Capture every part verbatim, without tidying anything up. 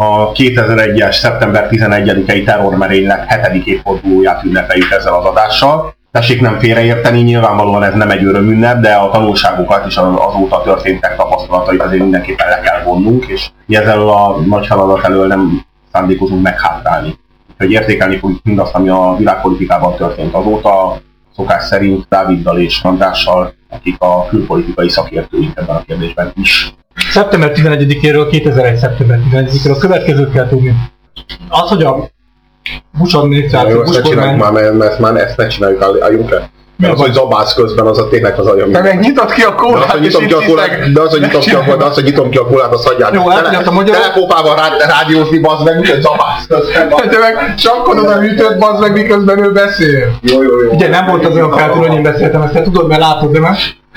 a kétezer-egyes. szeptember tizenegyedikei terrormerénylet hetedik évfordulóját ünnepeljük ezzel az adással. Tessék nem félreérteni, nyilvánvalóan ez nem egy örömünnep, de a tanulságokat és azóta történtek tapasztalatait azért mindenképpen le kell vonnunk, és ezzel a nagy feladat elől nem szándékozunk meghátrálni. Úgyhogy értékelni fogjuk mindazt, ami a világpolitikában történt azóta, szokás szerint Dáviddal és Andrással, akik a külpolitikai szakértőink ebben a kérdésben is. szeptember tizenegyedikéről, kétezer-egy. szeptember tizenegyedikéről a következőt kell tudni. Az, hogy a Bush adminisztráció, Bush kormány... Már, mert már ezt ne csináljuk, álljunk le. Mert az, hogy zabálsz közben, az a tényleg az agyam. Te meg nyitod ki a kólát, és itt hiszek. De az, hogy nyitom ki a kólát, de az, hogy nyitom ki a kólát, azt hagyjál. Jó, átnyert a magyar... Telekópával rádiózni, bazd meg, úgyhogy zabálsz közben. Te meg csapkodod a műtőt, bazd meg, miközben ő beszél. Jó, jó, jó. Ugye nem volt az olyan feltűnő, hogy én beszéltem, ezt te tudod, mert látod, de már...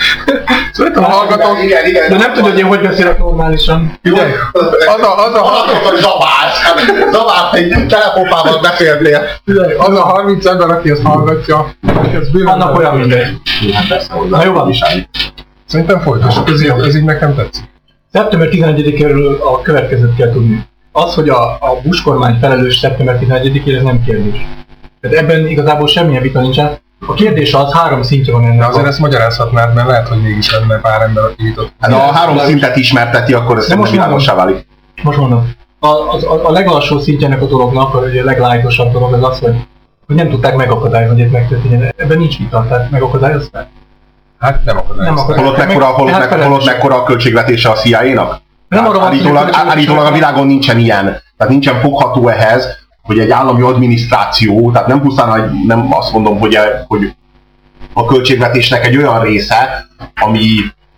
Szóval a hallgatók... Igen, igen. De nem tudod, hogy én hogy beszélek normálisan. Ugye? Az a... Az a... Hallgatók, hogy zabálsz. Zabálsz, egy telekópával beszéltél. Az a harminc ember, aki ezt hallgatja, ez bőven... Annak olyan mindegy. Hát persze hozzá. Na jó van is. Szerintem folytassuk, ez így, ez így nekem tetszik. szeptember tizenegyedikéről a következőt kell tudni. Az, hogy a, a Bush kormány felelős szeptember tizenegyedikére, ez nem kérdés. Tehát ebben igazából semmilyen vita nincsen. A kérdés az, három szintje van ennek. De azért ezt magyarázhatnád, mert lehet, hogy mégis lenne pár ember, aki jutott. Hát ha a három szintet ismerteti, akkor ez most világossá válik. Most mondom. A, a, a legalsó szintjének a dolognak, a leglájtosabb dolog az az, hogy, hogy nem tudták megakadályozni, hogy ez megtörténjen. Ebben nincs vita, tehát megakadályozták. Hát nem akadályozták. Holott mekkora, holott, hát meg, holott mekkora a költségvetése a C I A-nak? Állítólag, állítólag a világon nincsen ilyen. Tehát nincsen fogható ehhez, hogy egy állami adminisztráció, tehát nem pusztán, nem azt mondom, hogy, hogy a költségvetésnek egy olyan része, ami,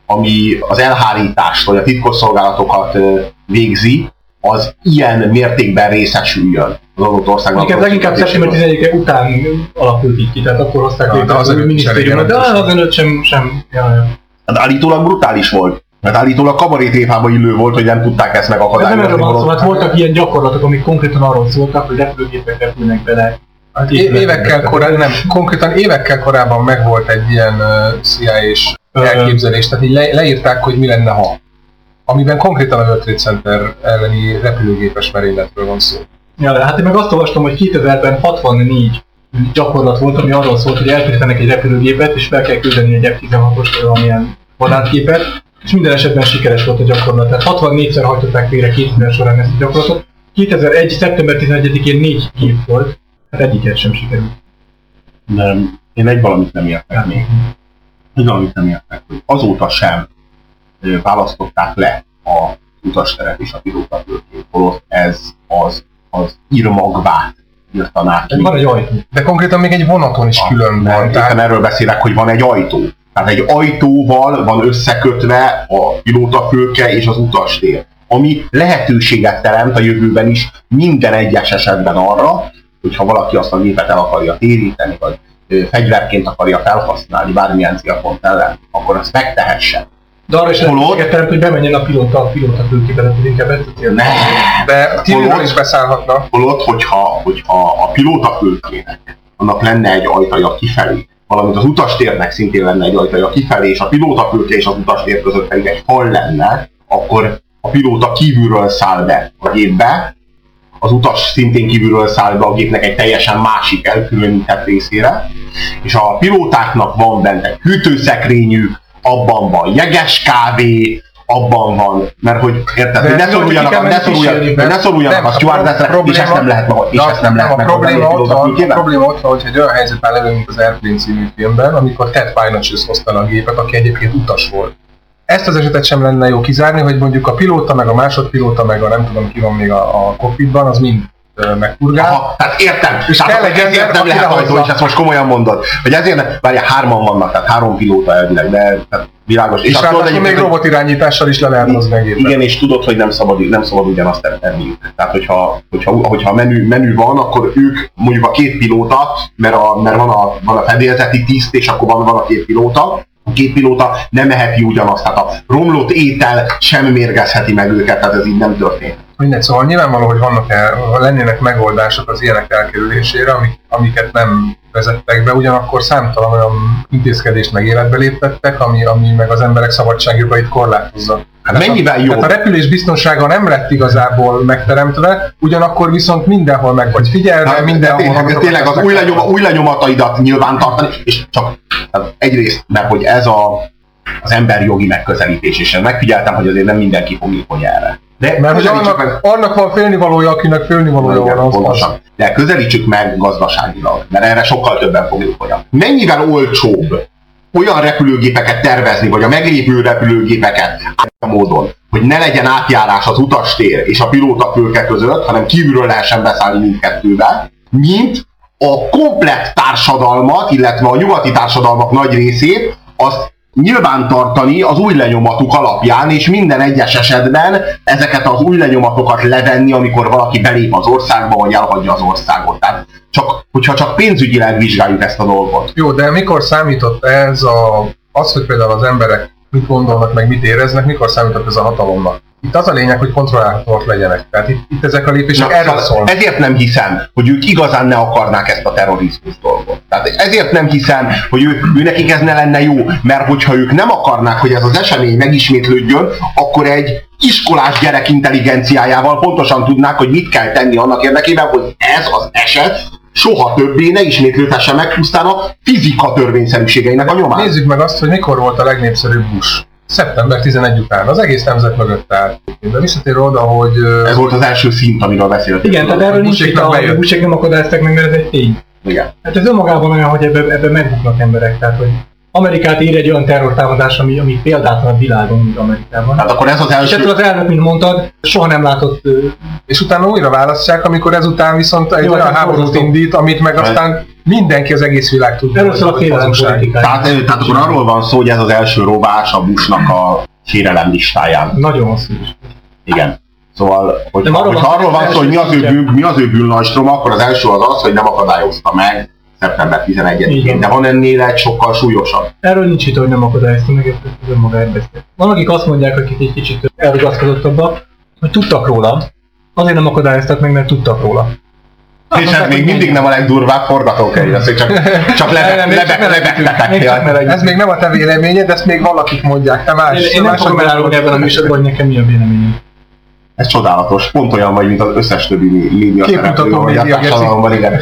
ami az elhárítást vagy a titkosszolgálatokat végzi, az ilyen mértékben részesüljön az adott országban. Igen, leginkább szeptember tizenegyedike után alakult így ki, tehát akkor hozták létre az új minisztériumot, de az előtt sem... sem ja, hát állítólag brutális volt. Mert állítólag kabarétépába illő volt, hogy nem tudták ezt megakadályozni. Nem erről van szó, hát voltak ilyen gyakorlatok, amik konkrétan arról szóltak, hogy repülőgépek repülnek bele. Hát évekkel korábban, nem, konkrétan évekkel korábban megvolt egy ilyen uh, C I A-s elképzelés, tehát így le, leírták, hogy mi lenne, ha. Amiben konkrétan a World Trade Center elleni repülőgépes merényletről van szó. Ja, hát én meg azt olvastam, hogy kétezerben hatvannégy gyakorlat volt, ami arról szólt, hogy elküldenek egy repülőgépet, és fel kell küldeni egy F tizenhatos vagy valamilyen vadászgépet, és minden esetben sikeres volt a gyakorlat. Tehát hatvannégyszer hajtották végre kétezer során ezt a gyakorlatot. kétezer-egy. szeptember tizenegyedikén négy gép volt, hát egyiket sem sikerült. Nem, én egy valamit nem értek még. Egy valamit nem értek, hogy azóta sem választották le a utasteret és a pilótafülkét, holott ez az, az írmagvát írtanák ki. Van egy ajtó. De konkrétan még egy vonaton is külön van. Tehát erről beszélek, hogy van egy ajtó. Tehát egy ajtóval van összekötve a pilótafülke és az utastér, ami lehetőséget teremt a jövőben is minden egyes esetben arra, hogyha valaki azt a gépet el akarja téríteni, vagy fegyverként akarja felhasználni bármilyen célpont ellen, akkor azt megtehesse. De arra is lehetőséget teremt, hogy bemenjen a pilóta a pilótafülkébe, tehát inkább ezt a cél. Ne, de kívülről is beszállhatna. Holott, hogyha, hogyha a pilótafülkének annak lenne egy ajtaja kifelé, valamint az utastérnek szintén lenne egy ajtaja kifelé, és a pilótafülke és az utastér között pedig egy fal lenne, akkor a pilóta kívülről száll be a gépbe, az utas szintén kívülről száll be a gépnek egy teljesen másik elkülönített részére, és a pilótáknak van bent egy hűtőszekrényük, abban van jeges kávé, abban van, mert hogy érted, hogy ne szoruljanak, ne szoruljanak, ne szoruljanak a stewardessre, és ezt nem lehet meg, és ezt nem lehet meg. A probléma ott van, a probléma ott van, hogyha egy olyan helyzetben levő, mint az Airplane című filmben, amikor Ted Pinochus hozta a gépet, aki egyébként utas volt. Ezt az esetet sem lenne jó kizárni, hogy mondjuk a pilóta, meg a másodpilóta, meg a nem tudom ki van még a, a cockpitban, az mind megpurgál. Aha, hát értem, és hát egy ezért nem lehet ajtó, és ezt most komolyan mondod, hogy ezért, várjál, hárman vannak, tehát három pilóta elvileg, de tehát világos. És, és hát akkor még robotirányítással is le lehet hozni a gépet. Igen, és tudod, hogy nem szabad, nem szabad ugyanazt tenni. Tehát, hogyha, hogyha, hogyha menü, menü van, akkor ők mondjuk a két pilóta, mert, a, mert van, a, van a fedélzeti tiszt, és akkor van, van a két pilóta, a két pilóta nem eheti ugyanazt, tehát a romlott étel sem mérgezheti meg őket, tehát ez így nem történt. Mindegy, szóval nyilvánvaló, hogy vannak el, lennének megoldások az ilyenek elkerülésére, amik, amiket nem vezettek be, ugyanakkor számtalan olyan intézkedést meg életbe léptettek, ami, ami meg az emberek szabadságjogait korlátozza. Hát mennyivel jobb? Tehát a repülés biztonsága nem lett igazából megteremtve, ugyanakkor viszont mindenhol meg vagy figyelve, hát, mindenhol... Tényleg, tényleg az új, lenyom, új lenyomataidat nyilván tartani, és csak hát egyrészt, mert hogy ez a, az emberjogi megközelítés, és megfigyeltem, hogy azért nem mindenki fogékony erre. De mert hogy annak, meg... annak van félnivalója, akinek félnivalója van, az pontosan. Az. De közelítsük meg gazdaságilag, mert erre sokkal többen fogékonyak. Mennyivel olcsóbb olyan repülőgépeket tervezni, vagy a meglévő repülőgépeket a módon, hogy ne legyen átjárás az utastér és a pilótafülke között, hanem kívülről lehessen beszállni mindkettőbe, mint a komplett társadalmat, illetve a nyugati társadalmak nagy részét, azt nyilván tartani az új lenyomatuk alapján, és minden egyes esetben ezeket az új lenyomatokat levenni, amikor valaki belép az országba, vagy elhagyja az országot. Tehát csak, hogyha csak pénzügyileg vizsgáljuk ezt a dolgot. Jó, de mikor számított ez a, az, hogy például az emberek mit gondolnak, meg mit éreznek, mikor számított ez a hatalomnak? Itt az a lényeg, hogy kontrollálhatóak legyenek. Tehát itt, itt ezek a lépések erről szólnak. Ezért nem hiszem, hogy ők igazán ne akarnák ezt a terrorizmus dolgot. Tehát ezért nem hiszem, hogy ő, ő nekik ez ne lenne jó, mert hogyha ők nem akarnák, hogy ez az esemény megismétlődjön, akkor egy iskolás gyerek intelligenciájával pontosan tudnák, hogy mit kell tenni annak érdekében, hogy ez az eset soha többé ne ismétlődhesse meg pusztán a fizika törvényszerűségeinek a nyomán. Nézzük meg azt, hogy mikor volt a legnépszerűbb Bush. szeptember tizenegy után, az egész nemzet mögött állt. De visszatér oda, hogy... Ez volt az első szint, amiről beszéltünk. Igen, tehát erről nincs itt, a Bushek nem akadályozták meg, mert ez egy tény. Igen. Hát ez önmagában olyan, hogy ebben ebbe megbuknak emberek, tehát hogy Amerikát ér egy olyan terrortámadás, ami, ami példátlan a világon, mint Amerikában. Hát akkor ez az első... És ettől az elnök, mint mondtad, soha nem látott... És utána újra választják, amikor ezután viszont egy jó, olyan háborút indít, amit meg aztán mindenki, az egész világ tudja. Először a félelem politikája. Tehát, tehát akkor arról van szó, hogy ez az első robás a Bushnak a sérelem listáján. Nagyon hosszú is. Igen. Szóval, hogy, arról hogy van, arról van szó, hogy mi az ő, bűn, mi az ő bűnlajstrom, akkor az első az az, hogy nem akadályozta meg szeptember tizenegyedikén, de van ennél egy sokkal súlyosabb. Erről nincs itt, hogy nem akadályozta meg, ezt önmagáért beszél. Van, akik azt mondják, akik egy kicsit elrugaszkodottabbak, hogy tudtak róla, azért nem akadályoztak meg, mert tudtak róla. Hát, és ez még mindig nem a legdurvább forgatókönyv, azt csak, csak lebegtetek. Ez még nem a te véleményed, ezt még valakik mondják, te más. Én, én nem fogom elárulni ebben a műsorban, hogy nekem mi a véleményed. Ez csodálatos, pont olyan vagy, mint az összes többi média szereplő, vagy a társadalomban, igen.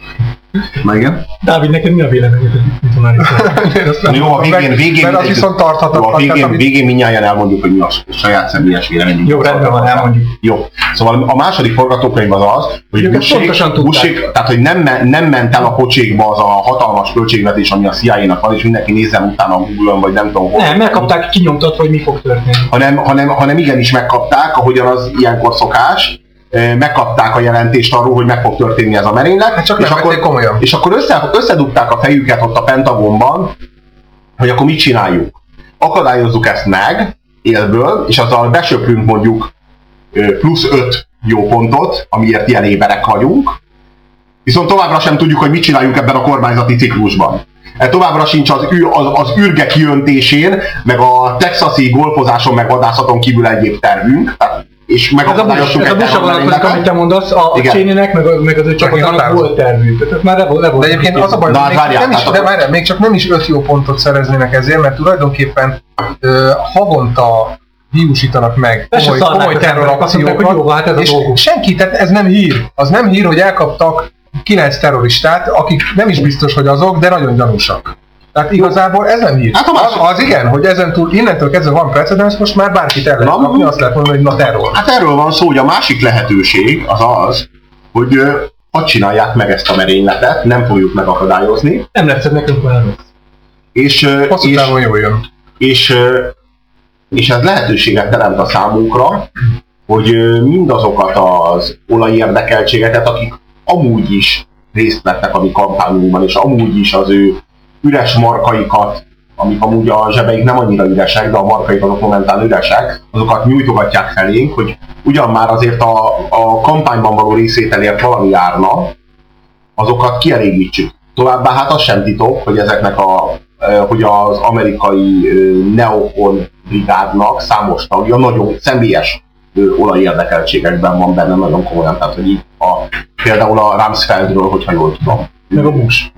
Na igen? Dávid, neked mi a véleményed, mint a már is? Jó, a végén, végén, mert az viszont tarthatatlan. A végén, végén mindnyájan elmondjuk, hogy mi a saját személyes véleményünk. Jó, rendben van, elmondjuk. Jó. Szóval a második forgatókönyv az az, hogy Bushik, tehát hogy nem, nem ment el a pocsékba az a hatalmas költségvetés, ami a C I A-nak van, és mindenki nézzen utána a Google-on, vagy nem tudom hol. Nem, megkapták kinyomtatva, hogy mi fog történni. Hanem, hanem, hanem igenis megkapták, ahogyan az ilyenkor szokás, megkapták a jelentést arról, hogy meg fog történni ez a merénylet, hát csak és, akkor, komolyan. és akkor össze, összedugták a fejüket ott a Pentagonban, hogy akkor mit csináljunk. Akadályozzuk ezt meg élből, és azzal besöprünk mondjuk plusz öt jó pontot, amiért ilyen éberek vagyunk, viszont továbbra sem tudjuk, hogy mit csináljunk ebben a kormányzati ciklusban. Továbbra sincs az, az, az űrge kiöntésén, meg a texasi golfozáson, meg vadászaton kívül egyéb tervünk. És megakadályoztunk egy terrormerényletet. Amit te mondasz, a Cheneynek, meg, meg az ő csapatának volt tervük. Tehát már le volt. De egyébként az a baj, hogy még, nem is, de várjál, még csak nem is öt jó pontot szereznének ezért, mert tulajdonképpen uh, havonta hiúsítanak meg komoly, komoly terrorakciókat, hát és senki, tehát ez nem hír. Az nem hír, hogy elkaptak kilenc terroristát, akik nem is biztos, hogy azok, de nagyon gyanúsak. Tehát igazából ez nem hír. Hát az, az igen, hogy ezen túl, innentől kezdve van precedens, most már bárkit el lehet kapni, azt lehet mondani, hogy na terror. Hát erről van szó, hogy a másik lehetőség az az, hogy hadd csinálják meg ezt a merényletet, nem fogjuk megakadályozni. Nem lesz nekünk már rossz. És, hosszú és, távon jól jön. És, és ez lehetőséget teremt a számunkra, hogy mindazokat az olajérdekeltségeket, akik amúgy is részt vettek a mi kampányunkban, és amúgy is az ő üres markaikat, amik amúgy a zsebeik nem annyira üresek, de a markaik azok momentán üresek, azokat nyújtogatják felénk, hogy ugyan már azért a, a kampányban való részvételért valami járna, azokat kielégítsük. Továbbá hát az sem titok, hogy ezeknek a, hogy az amerikai neokon brigádnak számos tagja nagyon személyes olajérdekeltségekben van benne nagyon komolyan, tehát hogy így a, például a Rumsfeldről, hogyha jól tudom. Meg a Bush.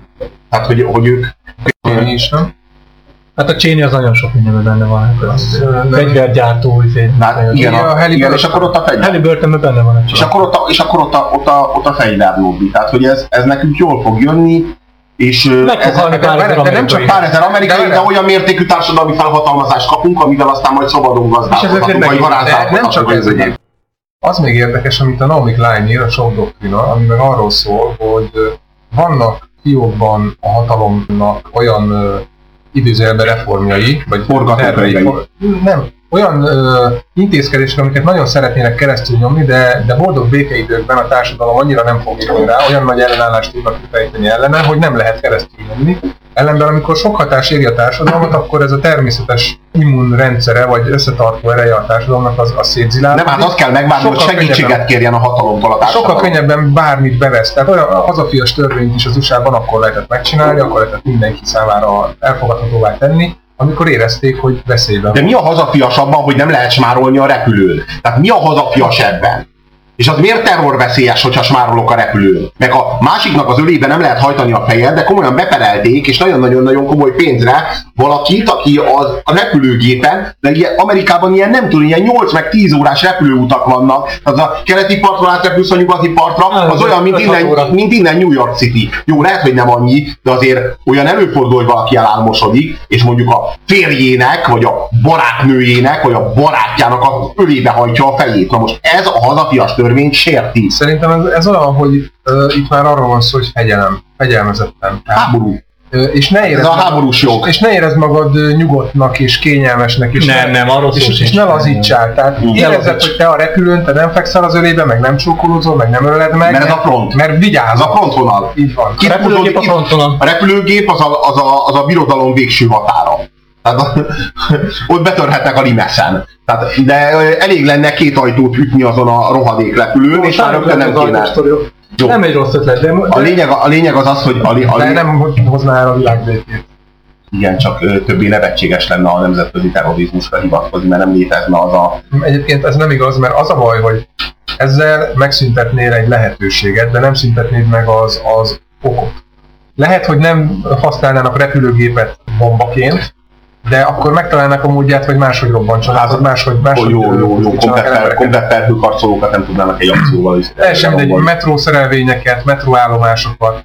Tehát, hogy, hogy ők... Cheney is, nem? Hát a Cheney az nagyon sok mindenben benne van. Fegyvergyártó, hát, igen, a, igen, és akkor ott a fegyver. Halliburtonben benne van a És akkor ott a, és akkor ott a, ott a, ott a fegyverlobbi. Tehát, hogy ez, ez nekünk jól fog jönni, és ez, de, de, de nem csak pár ezer amerikai, de, de olyan mértékű társadalmi felhatalmazást kapunk, amivel aztán majd szabadon gazdálkodhatunk, vagy varázsálkodhatunk. Nem csak ez egyébként. Az még érdekes, amit a Naomi Klein ír, a Show Doctrina, ami meg arról szól, hogy vannak fiókban a hatalomnak olyan uh, idézőjelben reformjai, vagy forgatókönyvei. Nem, olyan uh, intézkedések, amiket nagyon szeretnének keresztül nyomni, de, de boldog békeidőkben a társadalom annyira nem fog rá, olyan nagy ellenállást tudnak kifejteni ellene, hogy nem lehet keresztül nyomni. Ellenben, amikor sok hatás éri a társadalmat, akkor ez a természetes immunrendszere, vagy összetartó ereje a társadalomnak az, az szétzilálkodik. Nem, hát azt kell megvárni, hogy segítséget kérjen a hatalomtól a társadalom. Sokkal könnyebben bármit bevesz. Tehát olyan hazafias törvényt is az u es á-ban akkor lehetett megcsinálni, akkor lehetett mindenki számára elfogadhatóvá tenni, amikor érezték, hogy veszélyben. De mi a hazafias abban, hogy nem lehet smárolni a repülőn? Tehát mi a hazafias ebben? És az miért terrorveszélyes, hogyha smárolok a repülőn? Meg a másiknak az ölébe nem lehet hajtani a fejed, de komolyan beperelték, és nagyon-nagyon-nagyon komoly pénzre valakit, aki az, a repülőgépen, de ilyen, Amerikában ilyen nem tudom, ilyen nyolc meg tíz órás repülőutak vannak, az a keleti partról átrepülsz a nyugati partra, az olyan, mint innen, mint innen New York City. Jó, lehet, hogy nem annyi, de azért olyan előfordul, hogy valaki elálmosodik, és mondjuk a férjének, vagy a barátnőjének, vagy a barátjának az ölébe hajtja a fejét. Na most ez a hazafias törvényt sérti. Szerintem ez, ez olyan, hogy uh, itt már arról van szó, hogy fegyelem, fegyelmezetten. Háború. Uh, és ne érezd ez a magad, háborús jog. És ne érezd magad nyugodtnak és kényelmesnek. És nem, ne, nem, arról és, és, és ne lazítsál. Tehát érezed, hogy te a repülőn, te nem fekszel az ölébe, meg nem csókolózol, meg nem öled meg. Mert ez a front. Mert vigyázz. Ez a frontvonal. Így van. A repülőgép a frontvonal. A repülőgép az a, az a, az a birodalom végső határa. Tehát, ott betörhetnek a limeszen. Tehát, de elég lenne két ajtót ütni azon a rohadék repülőn, és már rögtön nem kéne. Jó. Nem egy rossz ötlet, de... A lényeg, a lényeg az az, hogy... A, a lényeg... De nem hozná el a világbékét. Igen, csak ö, többé nevetséges lenne a nemzetközi terrorizmusra hivatkozni, mert nem létezne az a... Egyébként ez nem igaz, mert az a baj, hogy ezzel megszüntetnél egy lehetőséget, de nem szüntetnéd meg az, az okot. Lehet, hogy nem használnának repülőgépet bombaként, de akkor megtalálnak a módját, hogy máshogy robbantsanak, máshogy máshogy jó, jó, jó, komplet felhőkarcolókat nem tudnának egy akcióval is. Teljesen mindegy, metrószerelvényeket, metróállomásokat.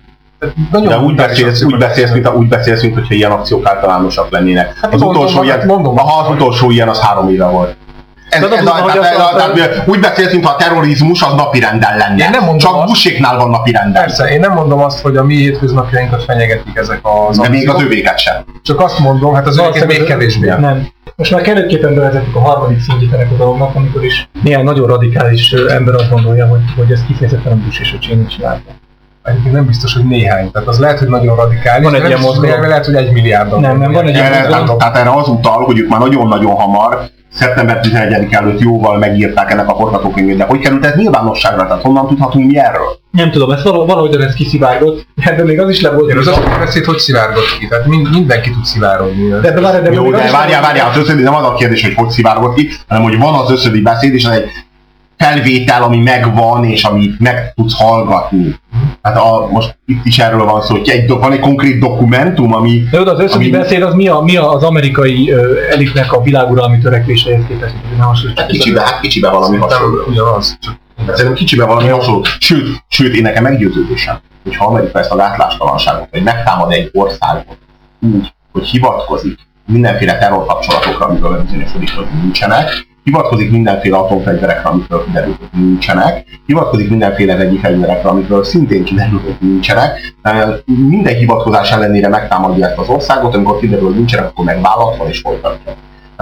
De úgy beszélsz, úgy beszélsz, mint, úgy beszélsz, mint hogyha ilyen akciók általánosak lennének. Hát az, mondom, utolsó ilyen, mondom, aha, az utolsó ilyen az három éve volt. Ez, ez a, tehát, tehát, tehát, úgy beszélsz, mintha a terrorizmus az napirenden lenne. Nem csak Busséknál van napirenden. Persze, én nem mondom azt, hogy a mi hétköznapjainkat fenyegetik ezek az de még az övéket sem. Csak azt mondom, hát az övéket még kevésbé. Nem. Most már kellőképpen bevezettük a harmadik szintjét ennek a dolognak, amikor is néhány nagyon radikális ember azt gondolja, hogy, hogy ez kifejezetten a Bush és a Cheney csinálta. Egyébként nem biztos, hogy néhány. Tehát az lehet, hogy nagyon radikális, van egy ilyen mozgalom. Lehet, hogy egy milliárd. Nem, nem, van egy ilyen mozgalom. Tehát erre az utal, hogy ők már nagyon-nagyon hamar, szeptember tizenegyedike előtt jóval megírták ennek a forgatókönyvét, de hogy került ez nyilvánosságra? Tehát honnan tudhatunk mi erről? Nem tudom, ez valahogy ez kiszivárgott, de még az is le volt. Az azt beszélt, hogy szivárgott ki, tehát mindenki tud szivárogni. De, de, várj, de, jó, de várjál, várjál, az összödi nem az a kérdés, hogy hogy szivárgott ki, hanem hogy van az összödi beszéd, és ez egy felvétel, ami megvan, és amit meg tudsz hallgatni. Hát a, most itt is erről van szó, hogy egy, van egy konkrét dokumentum, ami... De oda az összödi ami... beszéd az mi, a, mi az amerikai uh, elitnek a világuralmi törekvésehez képest? Hát kicsibe, hát kicsibe valami hasonló. Ugyanaz. Szerintem kicsibe valami hasonló. Sőt, sőt, én nekem meggyőződésem, hogyha Amerika ezt a gátlástalanságot, vagy megtámad egy országot úgy, hogy hivatkozik mindenféle terrorkapcsolatokra, amiből bizonyosodik, hogy nincsenek, hivatkozik mindenféle atomfegyverekre, amikről kiderül, hogy nincsenek, hivatkozik mindenféle vegyi fegyverekre, amikről szintén kiderül, hogy nincsenek. Minden hivatkozás ellenére megtámadja ezt az országot, amikor kiderül, hogy nincsenek, akkor megvállalatva és folytatja.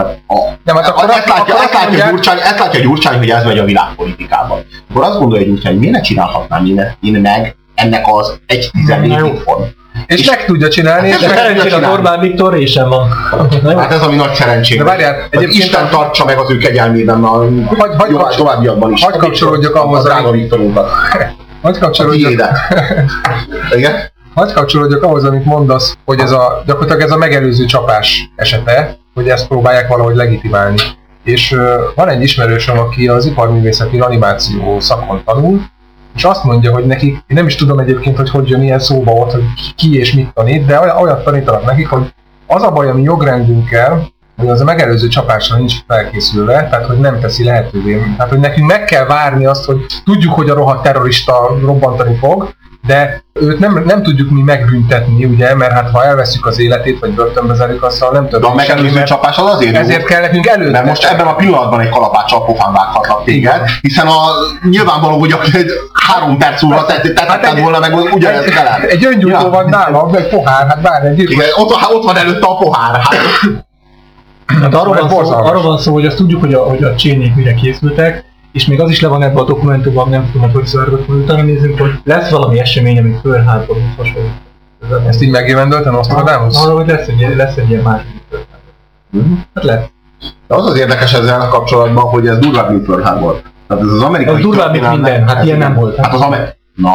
Ezt látja Gyurcsány, hogy ez megy a világpolitikában. Akkor azt gondolja Gyurcsány, hogy miért ne csinálhatnám én, én meg ennek az egy tizennégy font. És, és meg tudja csinálni, és szerencsére a Orbán Viktor résem van. Hát ez ami nagy szerencség. De várjál, egyébként Isten tartsa meg az ő kegyelmében a továbbiakban is. Hagy kapcsolódjak ahhoz, amit... Hagy kapcsolódjak... Hagy kapcsolódjak ahhoz, amit mondasz, hogy ez a, gyakorlatilag ez a megelőző csapás esete, hogy ezt próbálják valahogy legitimálni. És uh, van egy ismerősöm, aki az iparművészeti animáció szakon tanul, és azt mondja, hogy nekik, én nem is tudom egyébként, hogy hogy jön ilyen szóba ott, hogy ki és mit tanít, de olyat tanítanak nekik, hogy az a baj a mi jogrendünkkel, hogy az a megelőző csapásra nincs felkészülve, tehát hogy nem teszi lehetővé. Tehát, hogy nekünk meg kell várni azt, hogy tudjuk, hogy a rohadt terrorista robbantani fog, de őt nem, nem tudjuk mi megbüntetni, ugye, mert hát ha elveszük az életét, vagy börtönbe zárjuk, azzal nem tudom. De a megelőző csapás az azért jó. Ezért kell nekünk előtt. Mert most ebben a pillanatban egy kalapáccsal pofán vághatlak téged, hiszen a nyilvánvaló, hogy a három perc múlva tetted hát volna meg ugyanezt velem. Egy öngyújtó van nálam, egy pohár, hát bár egy igen, ott, ott van előtte a pohár. Hát. Hát arról, van szó, arról van szó, hogy azt tudjuk, hogy a, hogy a csénék mire készültek, és még az is le van ebben a dokumentumban, nem tudom, hogy szörgött, hogy utána nézzünk, hogy lesz valami esemény, ami fölháborút hasonlít. Ezt így megjövendölten Nostradamus? Arról, hogy lesz egy, lesz egy ilyen második fölháború. Hát lesz. De az az érdekes ezzel kapcsolatban, hogy ez durvább, mint Pearl Harbor. Tehát ez az amerikai ez durvább, mint minden, hát ilyen nem volt. Hát az amerikai... Na,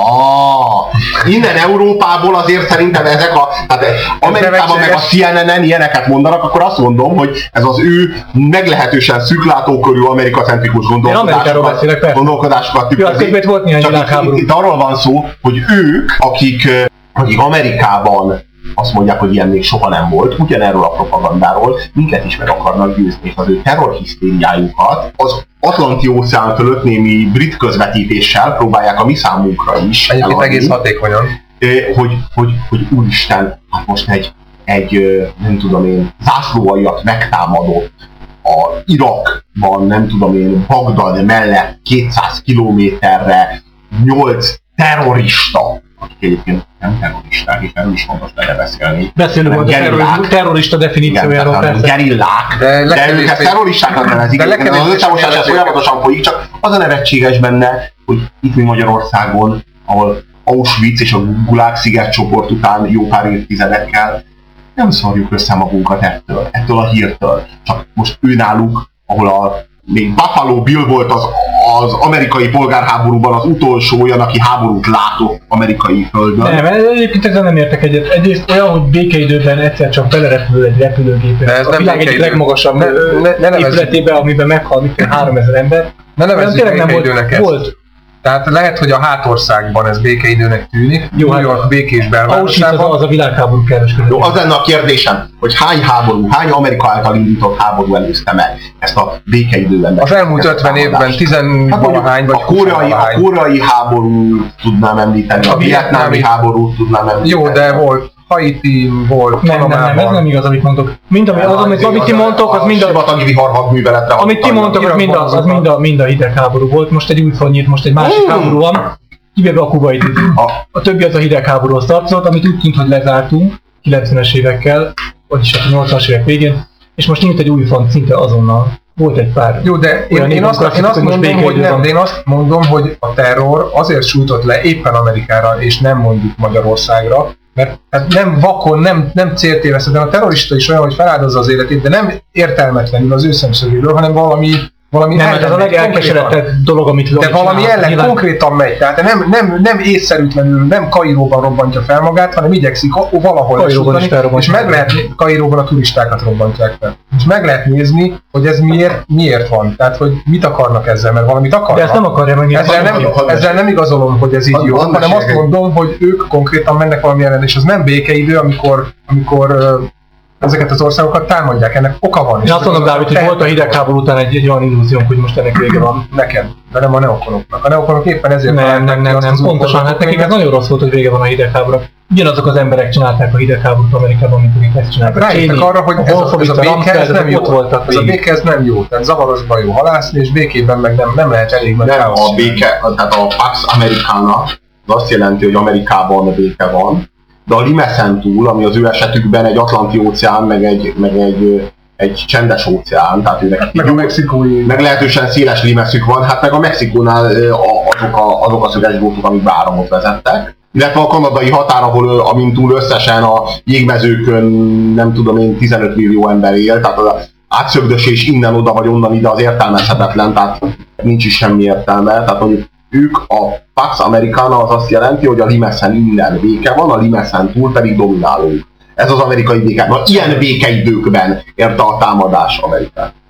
innen Európából azért szerintem ezek a, tehát Amerikában meg a C N N-en ilyeneket mondanak, akkor azt mondom, hogy ez az ő meglehetősen szűklátókörű amerikacentrikus gondolkodásokat, gondolkodásokat tükrözi. Ja, csak itt, itt arról van szó, hogy ők, akik, akik Amerikában azt mondják, hogy ilyen még soha nem volt, ugyanerről a propagandáról minket is meg akarnak győzni, és az ő terrorhisztériájukat az Atlanti-óceán fölött némi brit közvetítéssel próbálják a mi számunkra is egyébként egész hatékonyan. Hogy, hogy, hogy úristen, hát most egy, egy nem tudom én, zászlóaljat megtámadott a Irakban, nem tudom én, Bagdad mellett kétszáz kilométerre nyolc terrorista, akik egyébként nem terroristák, és erről is fontos lenne beszélni. Beszélünk volt a terrorista, terrorista definíciójáról persze. Gerillák, de, de őket terroristáknak nevezik, az összemosás folyamatosan folyik, csak az a nevetséges benne, hogy itt mi Magyarországon, ahol Auschwitz és a Gulag szigetcsoport után jó pár évtizedekkel nem szarjuk össze magunkat ettől, ettől a hírtől. Csak most őnáluk, ahol a még Buffalo Bill volt az, az amerikai polgárháborúban az utolsó olyan, aki háborút látott amerikai földön. Nem, egyébként ezzel nem értek egyet. Egyrészt olyan, hogy békeidőben egyszer csak belerepül egy repülőgépre. A világ egyik legmagasabb ne, ne, ne épületébe, amiben meghal háromezer ember. Ne nevezzük békeidőnek ezt. Volt. Tehát lehet, hogy a hátországban ez békeidőnek tűnik, jó, New York békés belvárosában. Az a világháború kereskedő. Jó, az lenne a kérdésem, hogy hány háború, hány Amerika által indított háború előzte meg ezt a békeidőben? Az elmúlt ötven évben tizenvalahány vagy a koreai, a koreai háború tudnám említeni, a, a vietnámi háborút tudnám említeni. Jó, de volt Haiti, volt nem, nem, nem, ez nem igaz, amit mondok. Mind, ami, az, amit, amit ti mondtok, az mind a... sivatagi viharhadműveletre. Amit ti mondtok, az mind a, az mind a, mind a hidegháború volt. Most egy új fonyít, most egy másik háború van. Kivéve a kuwait. A, a többi az a hidegháborúhoz tartozott, amit úgy tűnt, hogy lezártunk kilencvenes évekkel, vagyis a nyolcvanas évek végén. És most nyílt egy új font szinte azonnal. Volt egy pár. Jó, de én, én, azt, én azt mondom, hogy nem, de én azt mondom, hogy a terror azért sújtott le éppen Amerikára, és nem mondjuk Magyarországra, mert hát nem vakon, nem, nem céltévesztő, a terrorista is olyan, hogy feláldozza az életét, de nem értelmetlenül az ő szemszögéből, hanem valami valami nem, ez a legelkeserettebb dolog, amit de valami csinál, ellen nyilván... konkrétan megy, tehát nem, nem, nem észszerűtlenül, nem Kairóban robbantja fel magát, hanem igyekszik valahol lesújtani, és meg lehet, Kairóban a turistákat robbantják fel. És meg lehet nézni, hogy ez miért, miért van, tehát hogy mit akarnak ezzel, mert valamit akarnak. De ezt nem akarja meg. Ezzel nem, ezzel nem igazolom, hogy ez így jó, hanem azt mondom, hogy ők konkrétan mennek valami ellen, és az nem békeidő, amikor, amikor ezeket az országokat támadják, ennek oka van. Én azt mondom, Dávid, hogy volt a hidegháború után egy, egy olyan illúziónk, hogy most ennek vége van. Nekem, de nem a neokonoknak. A neokonok éppen ezért nem, nem, nem, nem, pontosan, hát nekik ez nagyon rossz volt, hogy vége van a hidegháborúnak. Ugyanazok az emberek csinálták a hidegháborút Amerikában, mint akik ezt csinálták. Rájöttek arra, hogy ez a, ez a béke ez nem jó. Ez a béke ez nem jó, tehát zavarosban jó halászni, és békében meg nem, nem lehet elég meg nem, a béke, tehát a Pax Americana az azt jelenti, hogy Amerikában béke van, de a Limeszen túl, ami az ő esetükben egy Atlanti-óceán, meg egy, meg egy, egy csendes óceán, tehát őnek hát meg, a mexikói... meglehetősen széles limeszük van, hát meg a Mexikónál azok a, azok a szögesdrótok, amik áramot vezettek. Illetve a kanadai határ, ahol amint túl összesen a jégmezőkön nem tudom én tizenöt millió ember él, tehát az átszögdösés innen oda vagy onnan ide az értelmezhetetlen, tehát nincs is semmi értelme, tehát mondjuk ők a Pax Americana az azt jelenti, hogy a Limeszen innen béke van, a Limeszen túl pedig dominálunk. Ez az amerikai béke. Na, ilyen békeidőkben érte a támadás Amerikát.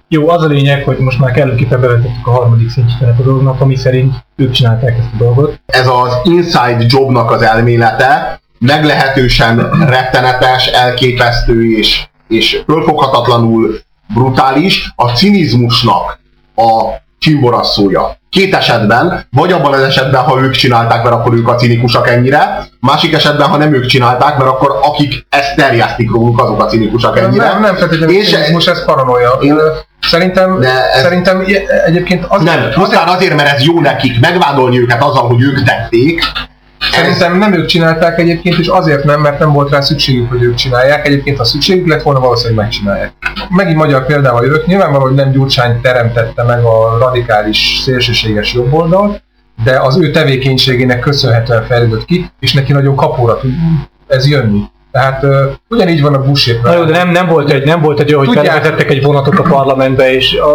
Jó, az a lényeg, hogy most már kellőképpen bevetettük a harmadik szintjének a dolognak, ami szerint ők csinálták ezt a dolgot. Ez az inside jobnak az elmélete meglehetősen rettenetes, elképesztő és, és fölfoghatatlanul brutális, a cinizmusnak a csimborasszója. Két esetben, vagy abban az esetben, ha ők csinálták, mert akkor ők a cinikusak ennyire, másik esetben, ha nem ők csinálták, mert akkor akik ezt terjesztik róluk, azok a cinikusak ennyire. Nem, nem feltétlenül cinizmus, ez paranoia. Én, szerintem, ez, szerintem egyébként az... Nem, pusztán azért, mert ez jó nekik megvádolni őket azzal, hogy ők tették. Szerintem ez... nem ők csinálták egyébként, és azért nem, mert nem volt rá szükségük, hogy ők csinálják. Egyébként, ha szükségük lett volna, valószínűleg megcsinálják. Megint magyar példával jövök, nyilvánvaló, hogy nem Gyurcsány teremtette meg a radikális, szélsőséges jobboldalt, de az ő tevékenységének köszönhetően fejlődött ki, és neki nagyon kapóra tud ez jönni. Tehát uh, ugyanígy van a Bush-ékben. Na jó, de nem, nem volt egy, nem volt egy olyan, hogy felvezettek egy vonatot a parlamentbe, és, a,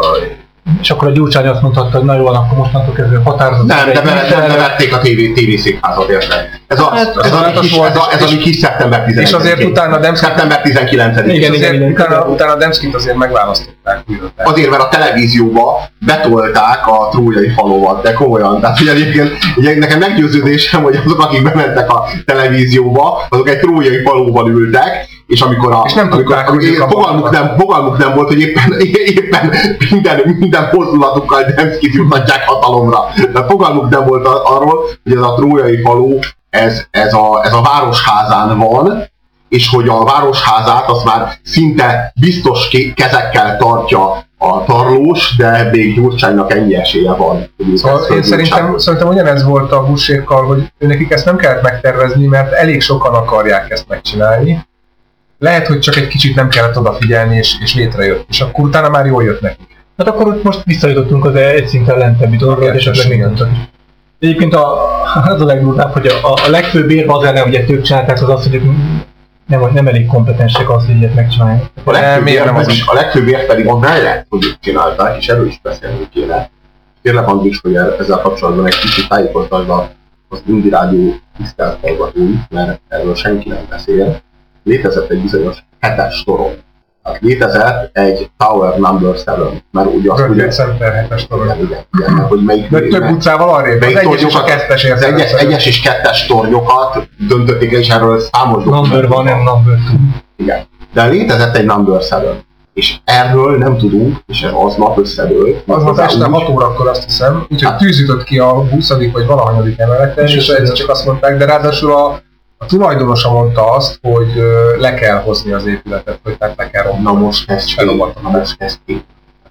és akkor a Gyurcsány azt mondhatta, hogy na jó, akkor mostantól kezdve határozott. Nem, de bevették a tévészékházat, érted? Ez a, ez, ez, a, kis, ez, a, ez a mi kis szeptember tizenegyedikén. És azért utána Demszkit... szeptember tizenkilencedikén. Igen, igen, igen, utána, utána Demszkit azért megválasztották újra. Azért, mert a televízióba betolták a trójai falovat, de komolyan. Tehát, hogy egyébként ugye nekem meggyőződésem, hogy azok, akik bementek a televízióba, azok egy trójai falóban ültek, és amikor a... És nem amikor, tudták, hogy amikor, fogalmuk, nem, fogalmuk nem volt, hogy éppen, éppen minden, minden mozdulatukkal Demszkit juttatják hatalomra. De fogalmuk nem volt arról, hogy ez a trójai faló, ez, ez, a, ez a városházán van, és hogy a városházát az már szinte biztos kezekkel tartja a Tarlós, de még Gyurcsánynak ennyi esélye van. Szóval én szerintem, szerintem ugyanez volt a Bush-ékkal, hogy nekik ezt nem kellett megtervezni, mert elég sokan akarják ezt megcsinálni. Lehet, hogy csak egy kicsit nem kellett odafigyelni, és, és létrejött, és akkor utána már jól jött nekik. Hát akkor most visszajutottunk az egy szinten lentebbi dolgra, és esetleg még tudtak is. Egyébként a, az a legdurvább, hogy a, a legfőbb érve az ellen, hogy ők csinálták, az az, hogy nem, nem elég kompetensek az, hogy ilyet megcsinálják. A legfőbb, ér, pedig, a legfőbb ér pedig a mellett, hogy ők csinálták, és erről is beszélni kéne. Kérlek Andris, hogy ezzel kapcsolatban egy kicsit tájékoztasd az Indi Rádió tisztelt hallgatói, mert erről senki nem beszél. Létezett egy bizonyos hetes torony. Tehát létezett egy Tower Number seven, mert ugye azt ugye... Center hetes torony. Igen, igen, igen, hogy melyik... De több utcával arrébb, az egyes és a kettes az egyes, egyes és kettes tornyokat döntötték, és erről számos Number van, nem number two. Igen. De létezett egy Number seven. És erről nem tudunk, és aznap összedőlt. Aznap este hat órakor azt hiszem, úgyhogy tűz jutott ki a huszadik vagy valahanyadik emeleten, és, és egyszer csak azt mondták, de ráadásul a A tulajdonosa mondta azt, hogy uh, le kell hozni az épületet, hogy tehát le kell rombolni. Na most kezd ki, na most kezd ki.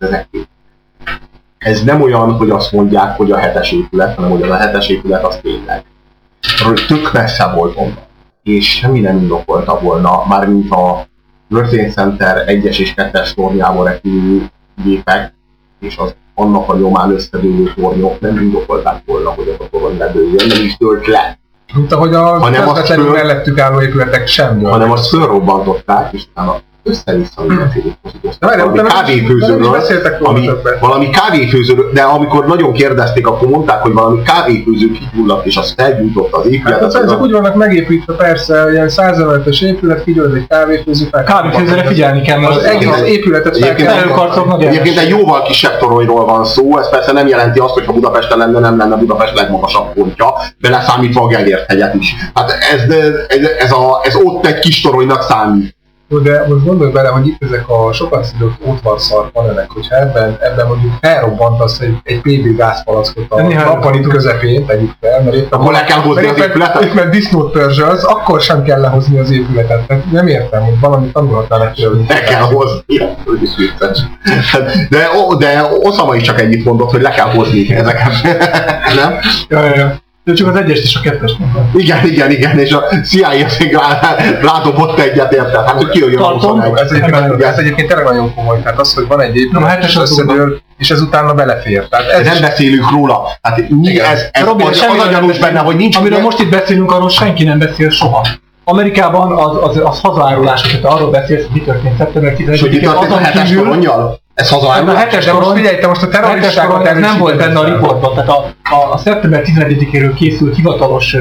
Ez nem olyan, hogy azt mondják, hogy a hetes épület, hanem hogy a hetes épület az tényleg. Hogy tök messze volt onnan. És semmi nem indokolta volna, mármint a World Trade Center egyes és kettes tornyából repülő gépek, és az annak a nyomán összedőlő tornyok nem indokolták volna, hogy az a torony ledőljön, nem is dőlt le. Mint ahogy a közvetlenül föl... mellettük álló épületek sem dőlnek. Hanem azt fölrobbantották, és utána össze-vissza mindenféle valami kávéfőzőről, ami, valami kávéfőzőről, de amikor nagyon kérdezték, akkor mondták, hogy valami kávéfőző kigyulladt, és az felgyújtotta az épületet. Hát, ezek úgy vannak megépítve, persze, ilyen százemeletes épület, kigyulladt egy kávéfőző, fel kávéfőzőre figyelni kell, mert az egész épületet fel kell előkarcolni. Egyébként egy jóval kisebb toronyról van szó, ez persze nem jelenti azt, hogy ha Budapesten lenne, nem lenne Budapest legmagasabb pontja, beleszámítva a Gellért hegyet is. Hát ez, ez, ez, a, ez ott egy kis toronynak számít. De most gondolj bele, hogy itt ezek a sokat szidott ótvarszar panelek, hogyha ebben, ebben mondjuk felrobbantasz egy, egy pé bé gázpalackot a nappali közepén, tegyük fel, mert éppen... Akkor le kell hozni az épületet? Éppen disznót törzsölsz, akkor sem kell lehozni az épületet. Tehát nem értem, hogy valamit tanulhatnál ettől. Le kell hozni, hogy is vicces. De, de Oszama is csak ennyit mondott, hogy le kell hozni ezeket. Nem? Ja, ja, ja. De csak az egyest és a kettest mondtam. Igen, igen, igen, és a C I A még rádobott egyet, érted? Hát, hogy kijöjjön a huszonegy. Ez egyébként, ez egyébként tényleg nagyon komoly, tehát az, hogy van egy épület, és összedől, és ez utána belefér. Tehát ez nem beszélünk róla. Hát mi ez, ez Robi, az, az a gyanús benne, hogy nincs... Amiről most itt beszélünk, arról senki nem beszél soha. Amerikában az, az, az hazaárulás, hogy te arról beszélsz, hogy mi történt szeptember tizenegyedikén, azon a hetes toronnyal? Ez hazaárulás? A hetes de most figyelj, te most a terroristákat nem volt benne a riportban, tehát a, a, a szeptember tizenegyedikéről készült hivatalos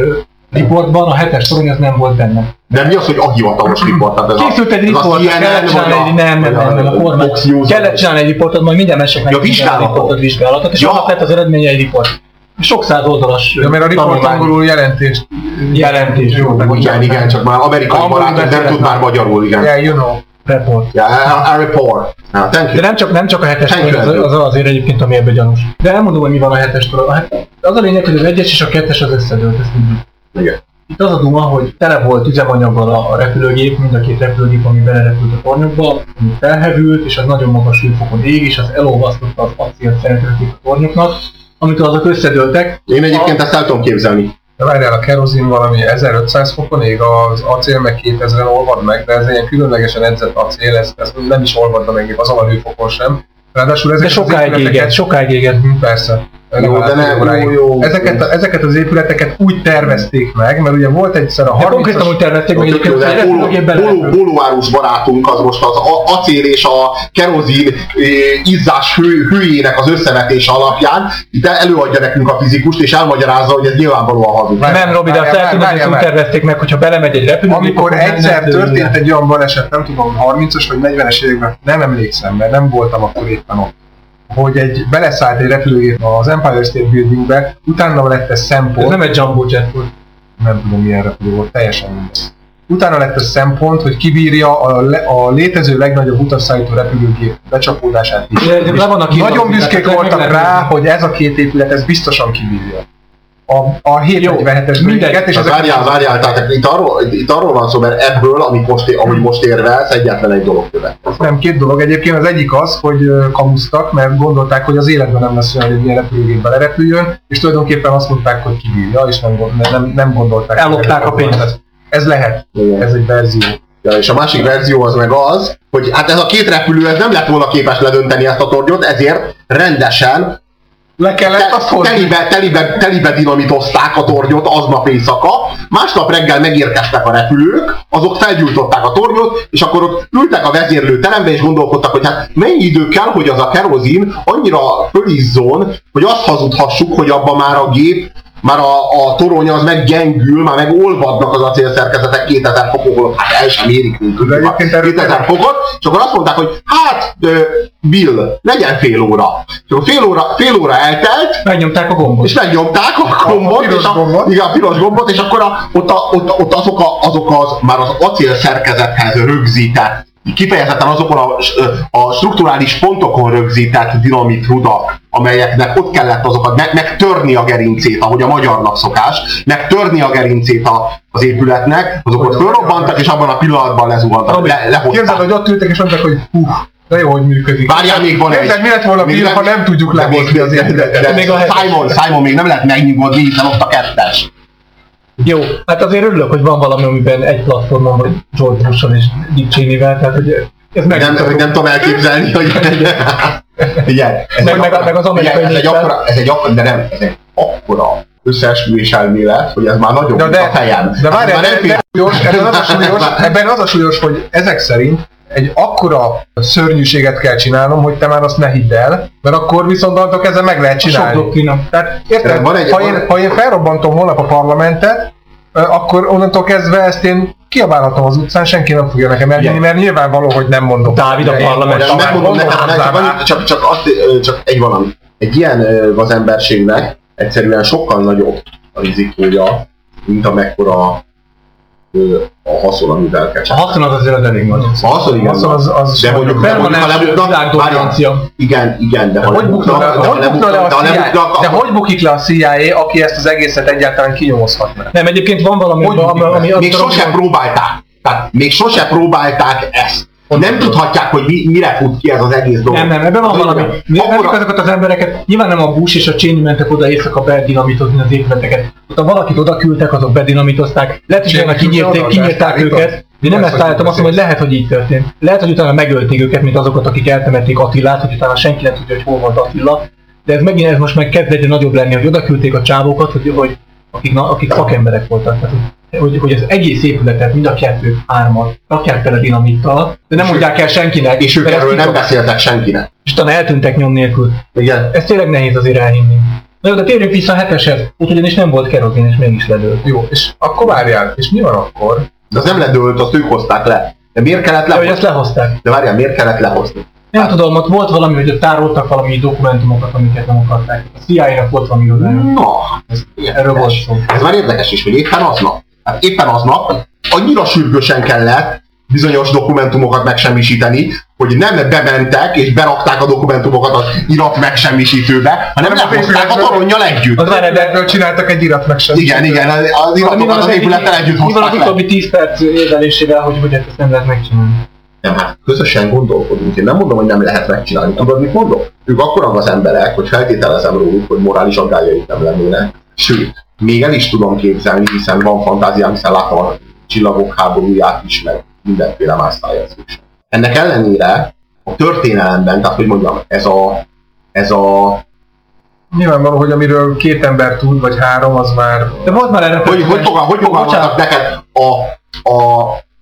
riportban a hetes torony az nem volt benne. De mi az, hogy a hivatalos riport? Készült egy riport, kellett csinálni egy, nem, nem, nem, nem, a kormány. Kellett csinálni egy riportot, majd mindjárt mesek meg ja, vizsgálatot. vizsgálatot, és ja. annak lett az eredménye egy riport. Sok száz oldalas. Ja, mert a riport angolul jelentés. Jelentés, jó. Igen, igen, csak már amerikai barátok nem tud már magyarul, igen. Yeah, you know. Report. Yeah, a report. Yeah, thank you. De nem csak, nem csak a hetes torony, az, az azért egyébként, ami ebben gyanús. De elmondom, hogy mi van a hetes torony. Az a lényeg, hogy az egyes és a kettes az összedőlt, ezt tudjuk. Igen. Itt az a duma, hogy tele volt üzemanyaggal a repülőgép, mind a két repülőgép, ami belerepült a tornyokba, ami felhevült, és az nagyon magas hőfokon ég, és az elolvasztotta az acélt szerkezetét a tornyoknak, amitől azok összedőltek. Én egyébként a... ezt el tudom képzelni. De várjál, a kerozin valami ezerötszáz fokon ég, az acél meg kétezren olvad meg, de ez egy ilyen különlegesen edzett acél, ez, ez nem is olvadna meg az alahőfokon sem. Ráadásul ezeket de sokáig az éget, sokáig éget. Persze. Jó, de nem, jó, jó. Ezeket, a, ezeket az épületeket úgy tervezték meg, mert ugye volt egyszer a harmincas... Konkrétan úgy tervezték meg egyébként, hogy a repülőgépben Boluárus barátunk az most az acél és a kerozin izzás hő, hőjének az összevetése alapján itt előadja nekünk a fizikust, és elmagyarázza, hogy ez nyilvánvalóan hazug. Nem, Robi, de azt el tudod, hogy úgy tervezték meg, hogyha belemegy egy repülőgép... Amikor egyszer történt egy olyan baleset, nem tudom, harmincas vagy negyvenes években, nem emlékszem, mert nem voltam akkor éppen ott, hogy egy beleszállt egy repülőgép az Empire State Buildingbe, utána lett ez szempont... Ez nem egy Jumbo Jet volt. Nem tudom milyen repülő volt, teljesen mindegy. Utána lett ez szempont, hogy kibírja a, le, a létező legnagyobb utasszállító repülőgép becsapódását is. De, de nagyon büszkék voltak rá, hogy ez a két épület ez biztosan kibírja. A, a hétszáznegyvenhetes mindeget, és az várjál, várjál, tehát itt arról, itt arról van szó, mert ebből, amit most, amit most érvelsz, egyetlen egy dolog következik. Nem, két dolog egyébként, az egyik az, hogy kamusztak, mert gondolták, hogy az életben nem lesz olyan, hogy ilyen repülőgép belerepüljön, és tulajdonképpen azt mondták, hogy kibírja, és nem, nem, nem gondolták. Ellopták a pénzt. Ez lehet, igen. Ez egy verzió. Ja, és a másik verzió az meg az, hogy hát ez a két repülő ez nem lett volna képes ledönteni ezt a tornyot, ezért rendesen le kellett azt hozni. Telibe, telibe, telibe dinamitozták a tornyot aznap éjszaka, másnap reggel megérkeztek a repülők, azok felgyújtották a tornyot, és akkor ott ültek a vezérlőterembe és gondolkodtak, hogy hát mennyi idő kell, hogy az a kerozin annyira fölizzon, hogy azt hazudhassuk, hogy abban már a gép, már a, a torony az meggyengül, már megolvadnak az acélszerkezetek kétezer fokon, hát el sem érik minket kétezer fokot, és akkor azt mondták, hogy hát Bill, legyen fél óra. És akkor fél óra, fél óra eltelt, megnyomták a gombot. És megnyomták a gombot, a, a, és a, gombot. Igen, a piros gombot, és akkor a, ott, a, ott, ott azok, a, azok az már az acélszerkezethez rögzített, kifejezetten azokon a, a strukturális pontokon rögzített dinamitrudak, amelyeknek ott kellett azokat meg, megtörni a gerincét, ahogy a magyarnak szokás, megtörni a gerincét a, az épületnek, azok ott fölrobbantak, és abban a pillanatban lezuhantak, le, lehozták. Képzeld, hogy ott ültek és mondták, hogy hú, de jó, hogy működik. Várjál, még van egy... Mi lett volna Bill, ha nem tudjuk lehozni az épületet? Simon, Simon, még nem lehet megnyugodni, hiszen ott a kettes. Jó, hát azért örülök, hogy van valami, amiben egy platformon, vagy George Bush-sal és Dick Cheney-vel, tehát hogy ez meg... Nem, nem tudom elképzelni, hogy... Igen, ez meg, meg, meg az amerikai ez egy akkora, ez egy akkora, de nem, ez egy akkora összeesküvés elmélet, hogy ez már nagyobb, mint a fejem. De várjál, ebben az a súlyos, ebben az a súlyos, hogy ezek szerint egy akkora szörnyűséget kell csinálnom, hogy te már azt ne hidd el, mert akkor viszont annak ezzel meg lehet csinálni. Tehát érted, ha, egy, én, ha én felrobbantom holnap a parlamentet, akkor onnantól kezdve ezt én kiabálhatom az utcán, senki nem fogja nekem elhinni, mert nyilvánvaló, hogy nem mondom. Dávid a parlament. Nem mondom, csak, csak, azt, csak egy valami. Egy ilyen az emberségnek egyszerűen sokkal nagyobb a rizikója, mint amekkora a haszon, amivel kell csinálni. A haszon az azért elég nagy. A haszon igen, haszon az, az de mondjuk, de mondjuk, ha lebuknak, igen, igen, de ha lebuknak, de hogy bukik le a C I A, aki ezt az egészet egyáltalán kinyomozhatná? Nem, egyébként van valami, ami... Még sose próbálták. Tehát még sose próbálták ezt. Nem tudhatják, hogy mi, mire fut ki ez az egész dolog. Nem, nem, ebben van valami. Vegyük azokat az embereket, nyilván nem a Bush és a Cheney mentek oda éjszaka bedinamitozni az épületeket. Ott ha valakit oda küldtek, azok bedinamitozták. Lehet, hogy kinyírták, kinyírták őket. De nem ezt állítom, azt mondom, hogy lehet, hogy így történt. Lehet, hogy utána megölték őket, mint azokat, akik eltemették Attilát, hogy utána senki nem tudja, hogy hol volt Attila. De ez megint ez most meg kezd egyre nagyobb lenni, hogy oda küldték a csávókat, hogy, hogy akik, na, akik szakemberek voltak. Tehát, hogy, hogy az egész épületet, mind a kettő, hármat rakják tele dinamittal, de nem mondják el senkinek. És ők erről nem beszéltek senkinek. És utána eltűntek nyom nélkül. Igen. Ez tényleg nehéz azért elhinni. Na, de térjünk vissza a heteshez, ott ugyanis nem volt kerozin, és mégis ledőlt. Jó, és akkor várjál, és mi van akkor? De az nem ledőlt, azt ők hozták le. De miért kellett De hogy lehozni? ezt lehozták. De várjál, miért kellett lehozni? Nem hát, tudom, ott volt valami, hogy ott tároltak valami dokumentumokat, amiket nem akarták. A C I A-nak volt valami odája. Na, ez Erről volt szó. Ez már érdekes is, hogy éppen aznap. Hát éppen aznap annyira sürgősen kellett bizonyos dokumentumokat megsemmisíteni, hogy nem bementek és berakták a dokumentumokat az irat megsemmisítőbe, hanem lehozták a toronnyal együtt. Az eredetről csináltak egy irat megsemmisítőt. Igen, igen, az iratokat az épülettel együtt hozták le. Mi van az utóbbi le. tíz perc érvelésével, hogy hogy ezt nem lehet megcsinálni? Nem, hát közösen gondolkodunk. Én nem mondom, hogy nem lehet megcsinálni. Tudod, mit mondok? Ők akkoran az emberek, hogy feltételezem róluk, hogy morális aggájaik nem lennének. Sőt, még el is tudom képzelni, hiszen van fantáziám, hiszen láttam a Csillagok háborúját is, meg mindenféle más science fiction. Ennek ellenére a történelemben, tehát hogy mondjam, ez a, ez a Nyilvánvaló, hogy amiről két ember tud, vagy három, az már... De volt már erre... Hogy, hogy, fogal, hogy fogalmaztak neked a, a,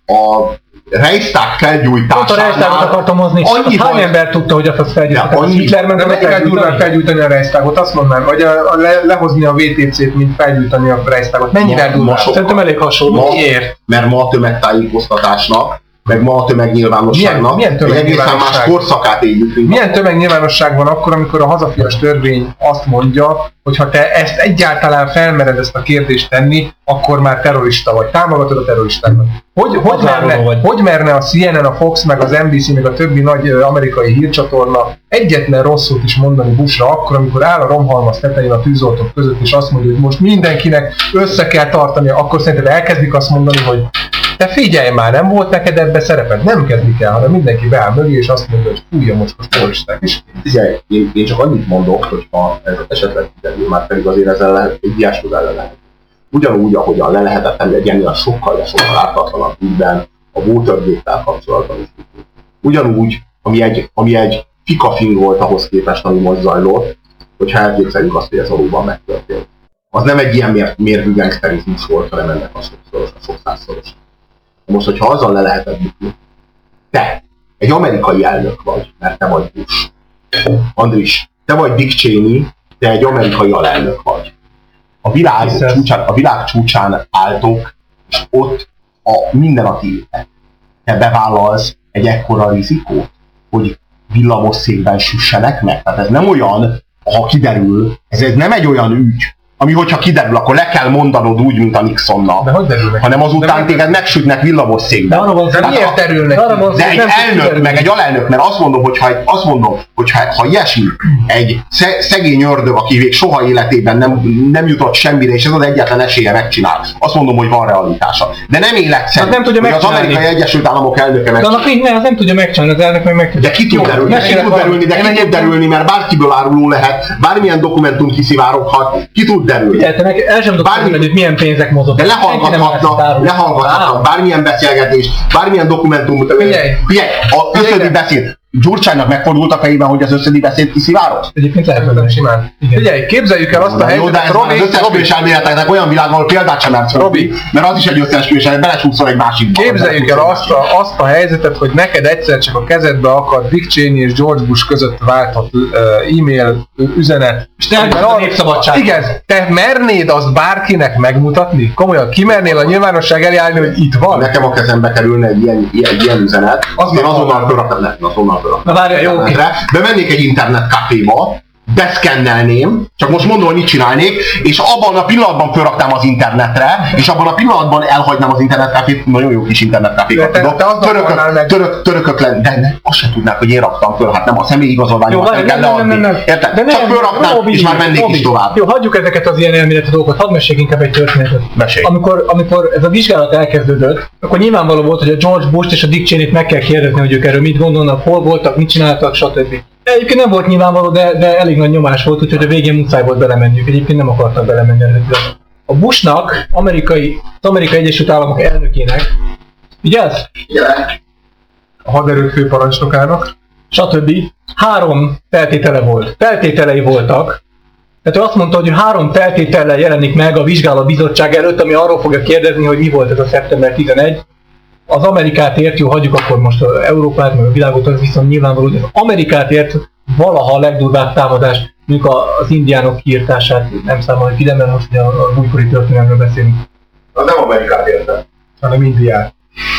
a Reichstag felgyújtásánál... Pont a Reichstagot akartam hozni, és hány ember tudta, hogy azt felgyújtották? annyi- Hitler ment De a mennyivel durvább felgyújtani a Reichstagot, azt mondanám, vagy a, a le, lehozni a vé té cét, mint felgyújtani a Reichstagot. Mennyivel Ma- durvább? ma sok- Szerintem elég hasonló. Ma, Miért? mert ma a tömegtájékoztatásnak, meg ma a tömegnyilvánosságnak Milyen- milyen egy egészen más tömegnyilvánosság? korszakát éljük, mint Milyen tömegnyilvánosság van akkor, amikor a hazafias törvény azt mondja, hogy ha te ezt egyáltalán felmered ezt a kérdést tenni, akkor már terrorista vagy, támogatod a terroristákat. Hogy, hogy, merne, vagy. hogy merne a C N N, a Fox, meg az N B C, meg a többi nagy ö, amerikai hírcsatorna egyetlen rosszot is mondani Bushra akkor, amikor áll a romhalmaz tetején a tűzoltók között, és azt mondja, hogy most mindenkinek össze kell tartania, akkor szerinted elkezdik azt mondani, hogy te figyelj már, nem volt neked ebbe szereped? Nem kezdik el, hanem mindenki beáll mögé, és azt mondja, hogy fújja mocskos terroristák is. Figyelj, én, én csak annyit mondok, hogy ha ez esetleg kiderül, már pedig azért ezzel lehet, egy ilyesmivel le lehet. Ugyanúgy, ahogyan le lehetett engedni a sokkal, de sokkal ártatlanabb ügyben a Watergate-tel kapcsolatban is. Ugyanúgy, ami egy, ami egy fikafing volt ahhoz képest, ami most zajlott, hogyha elképzeljük azt, hogy ez valóban megtörtént. Az nem egy ilyen mér, mérvű gangsterizmus volt, hanem ennek a sokszoros, a sokszázszoros. Most, hogyha azzal le lehetett bukni, te egy amerikai elnök vagy, mert te vagy Bush. Andris, te vagy Dick Cheney, te egy amerikai alelnök vagy. A világ, csúcsán, a világ csúcsán álltok, és ott a minden a tiéd. Te bevállalsz egy ekkora rizikót, hogy villamos székben süssenek meg. Tehát ez nem olyan, ha kiderül, ez nem egy olyan ügy, ami hogyha kiderül, akkor le kell mondanod úgy, mint a Nixonnak. De hogy derül neki? Hanem azután De téged megsütnek villamos De székben. arra van De szó, miért derül neki? arra van szó, De hogy egy nem tud elnök, kiderülni. meg egy alelnök, mert azt mondom, hogy ha, azt mondom, hogy ha, ha ilyesmi, egy sze- szegény ördög, aki még soha életében nem, nem jutott semmire, és ez az egyetlen esélye megcsinál, azt mondom, hogy van realitása. De nem életszerű, Hát nem tudja hogy az megcsinálni. Amerikai Egyesült Államok elnöke De megcsinál. annak így ne, az nem tudja megcsinálni, az elnök meg meg tudja. De ki tud Jó, derülni, de ki mesélek tud valamit. derülni, de Én ki tud egyébként- derülni, mert bárkiből áruló lehet, bármilyen dokumentum kiszivároghat, ki tud derülni. Figyelj, te meg el sem tudod Bármi- mondani, hogy milyen pénzek mozognak. De Senki nem lehallgathatnak, elszárul. lehallgathatnak bármilyen beszélgetést, bármilyen dokumentum. Figyelj! Figyelj, a összödi beszéd. Gyurcsánynak megfordult a fejében, hogy az összödi beszéd kiszivárog? Egyébként lehet, hogy Nem nem. simán. Igen. Figyelj, képzeljük el azt a Jó, de helyzetet, ez már az Robi, összeesküvés elméleteknek olyan világ, ahol példát sem mersz Robi. Robi, mert az is egy összeesküvés, hogy belecsúszol egy másikba. képzeljük el azt a, azt a helyzetet, hogy neked egyszer csak a kezedbe akad Dick Cheney és George Bush között váltott uh, e-mail üzenet. És te elveszed a népszabadságot. Igen, te mernéd azt bárkinek megmutatni? Komolyan, kimernél a nyilvánosság elé állni, hogy itt van? Nekem a kezembe kerülne egy ilyen, ilyen, ilyen üzenet, Azt én nem azonnal hallom. fölraknám, nem, azonnal fölraknám. Na várjál, jó, oké. Bemennék egy internetcaféba, beszkennelném, csak most mondom, hogy mit csinálnék, és abban a pillanatban fölraktám az internetre, és abban a pillanatban elhagynám az internetkafét, nagyon jó kis internetkafékat De te- tudok, te azt akarnál törökök, meg. török, törökök lenni, de ne, azt se tudnák, hogy én raktam föl, hát nem a személyi Jó, igazolványomat várj, nem kell nem, nem, nem, leadni. nem. Érted? De Csak nem, fölraknám, Robi, és már mennék Robi. is tovább. Jó, hagyjuk ezeket az ilyen elméleti dolgokat, hadd meséljek inkább egy történetet. Mesélj. Amikor, amikor ez a vizsgálat elkezdődött, akkor nyilvánvaló volt, hogy a George Bush és a Dick Cheney-t meg kell kérdezni, hogy ők erről mit gondolnak, hol voltak, mit csináltak, stb. Egyébként nem volt nyilvánvaló, de, de elég nagy nyomás volt, úgyhogy a végén muszáj volt belemenniük. Egyébként nem akartak belemenni eredetileg. A Bushnak, amerikai, az Amerikai Egyesült Államok elnökének, vigyázz? A haderők főparancsnokának. Stb. Három feltétele volt. Feltételei voltak. Tehát ő azt mondta, hogy három feltétellel jelenik meg a vizsgálatbizottság előtt, ami arról fogja kérdezni, hogy mi volt ez a szeptember tizenegy. Az Amerikát ért, jó, hagyjuk akkor most az Európát, meg a világot, az viszont nyilvánvaló, hogy az Amerikát ért valaha a legdurvább támadás, mondjuk az indiánok kiirtását nem számoljuk ide, mert most ugye a, a újkori történelemről beszélünk. Az nem Amerikát érte, hanem Indiát.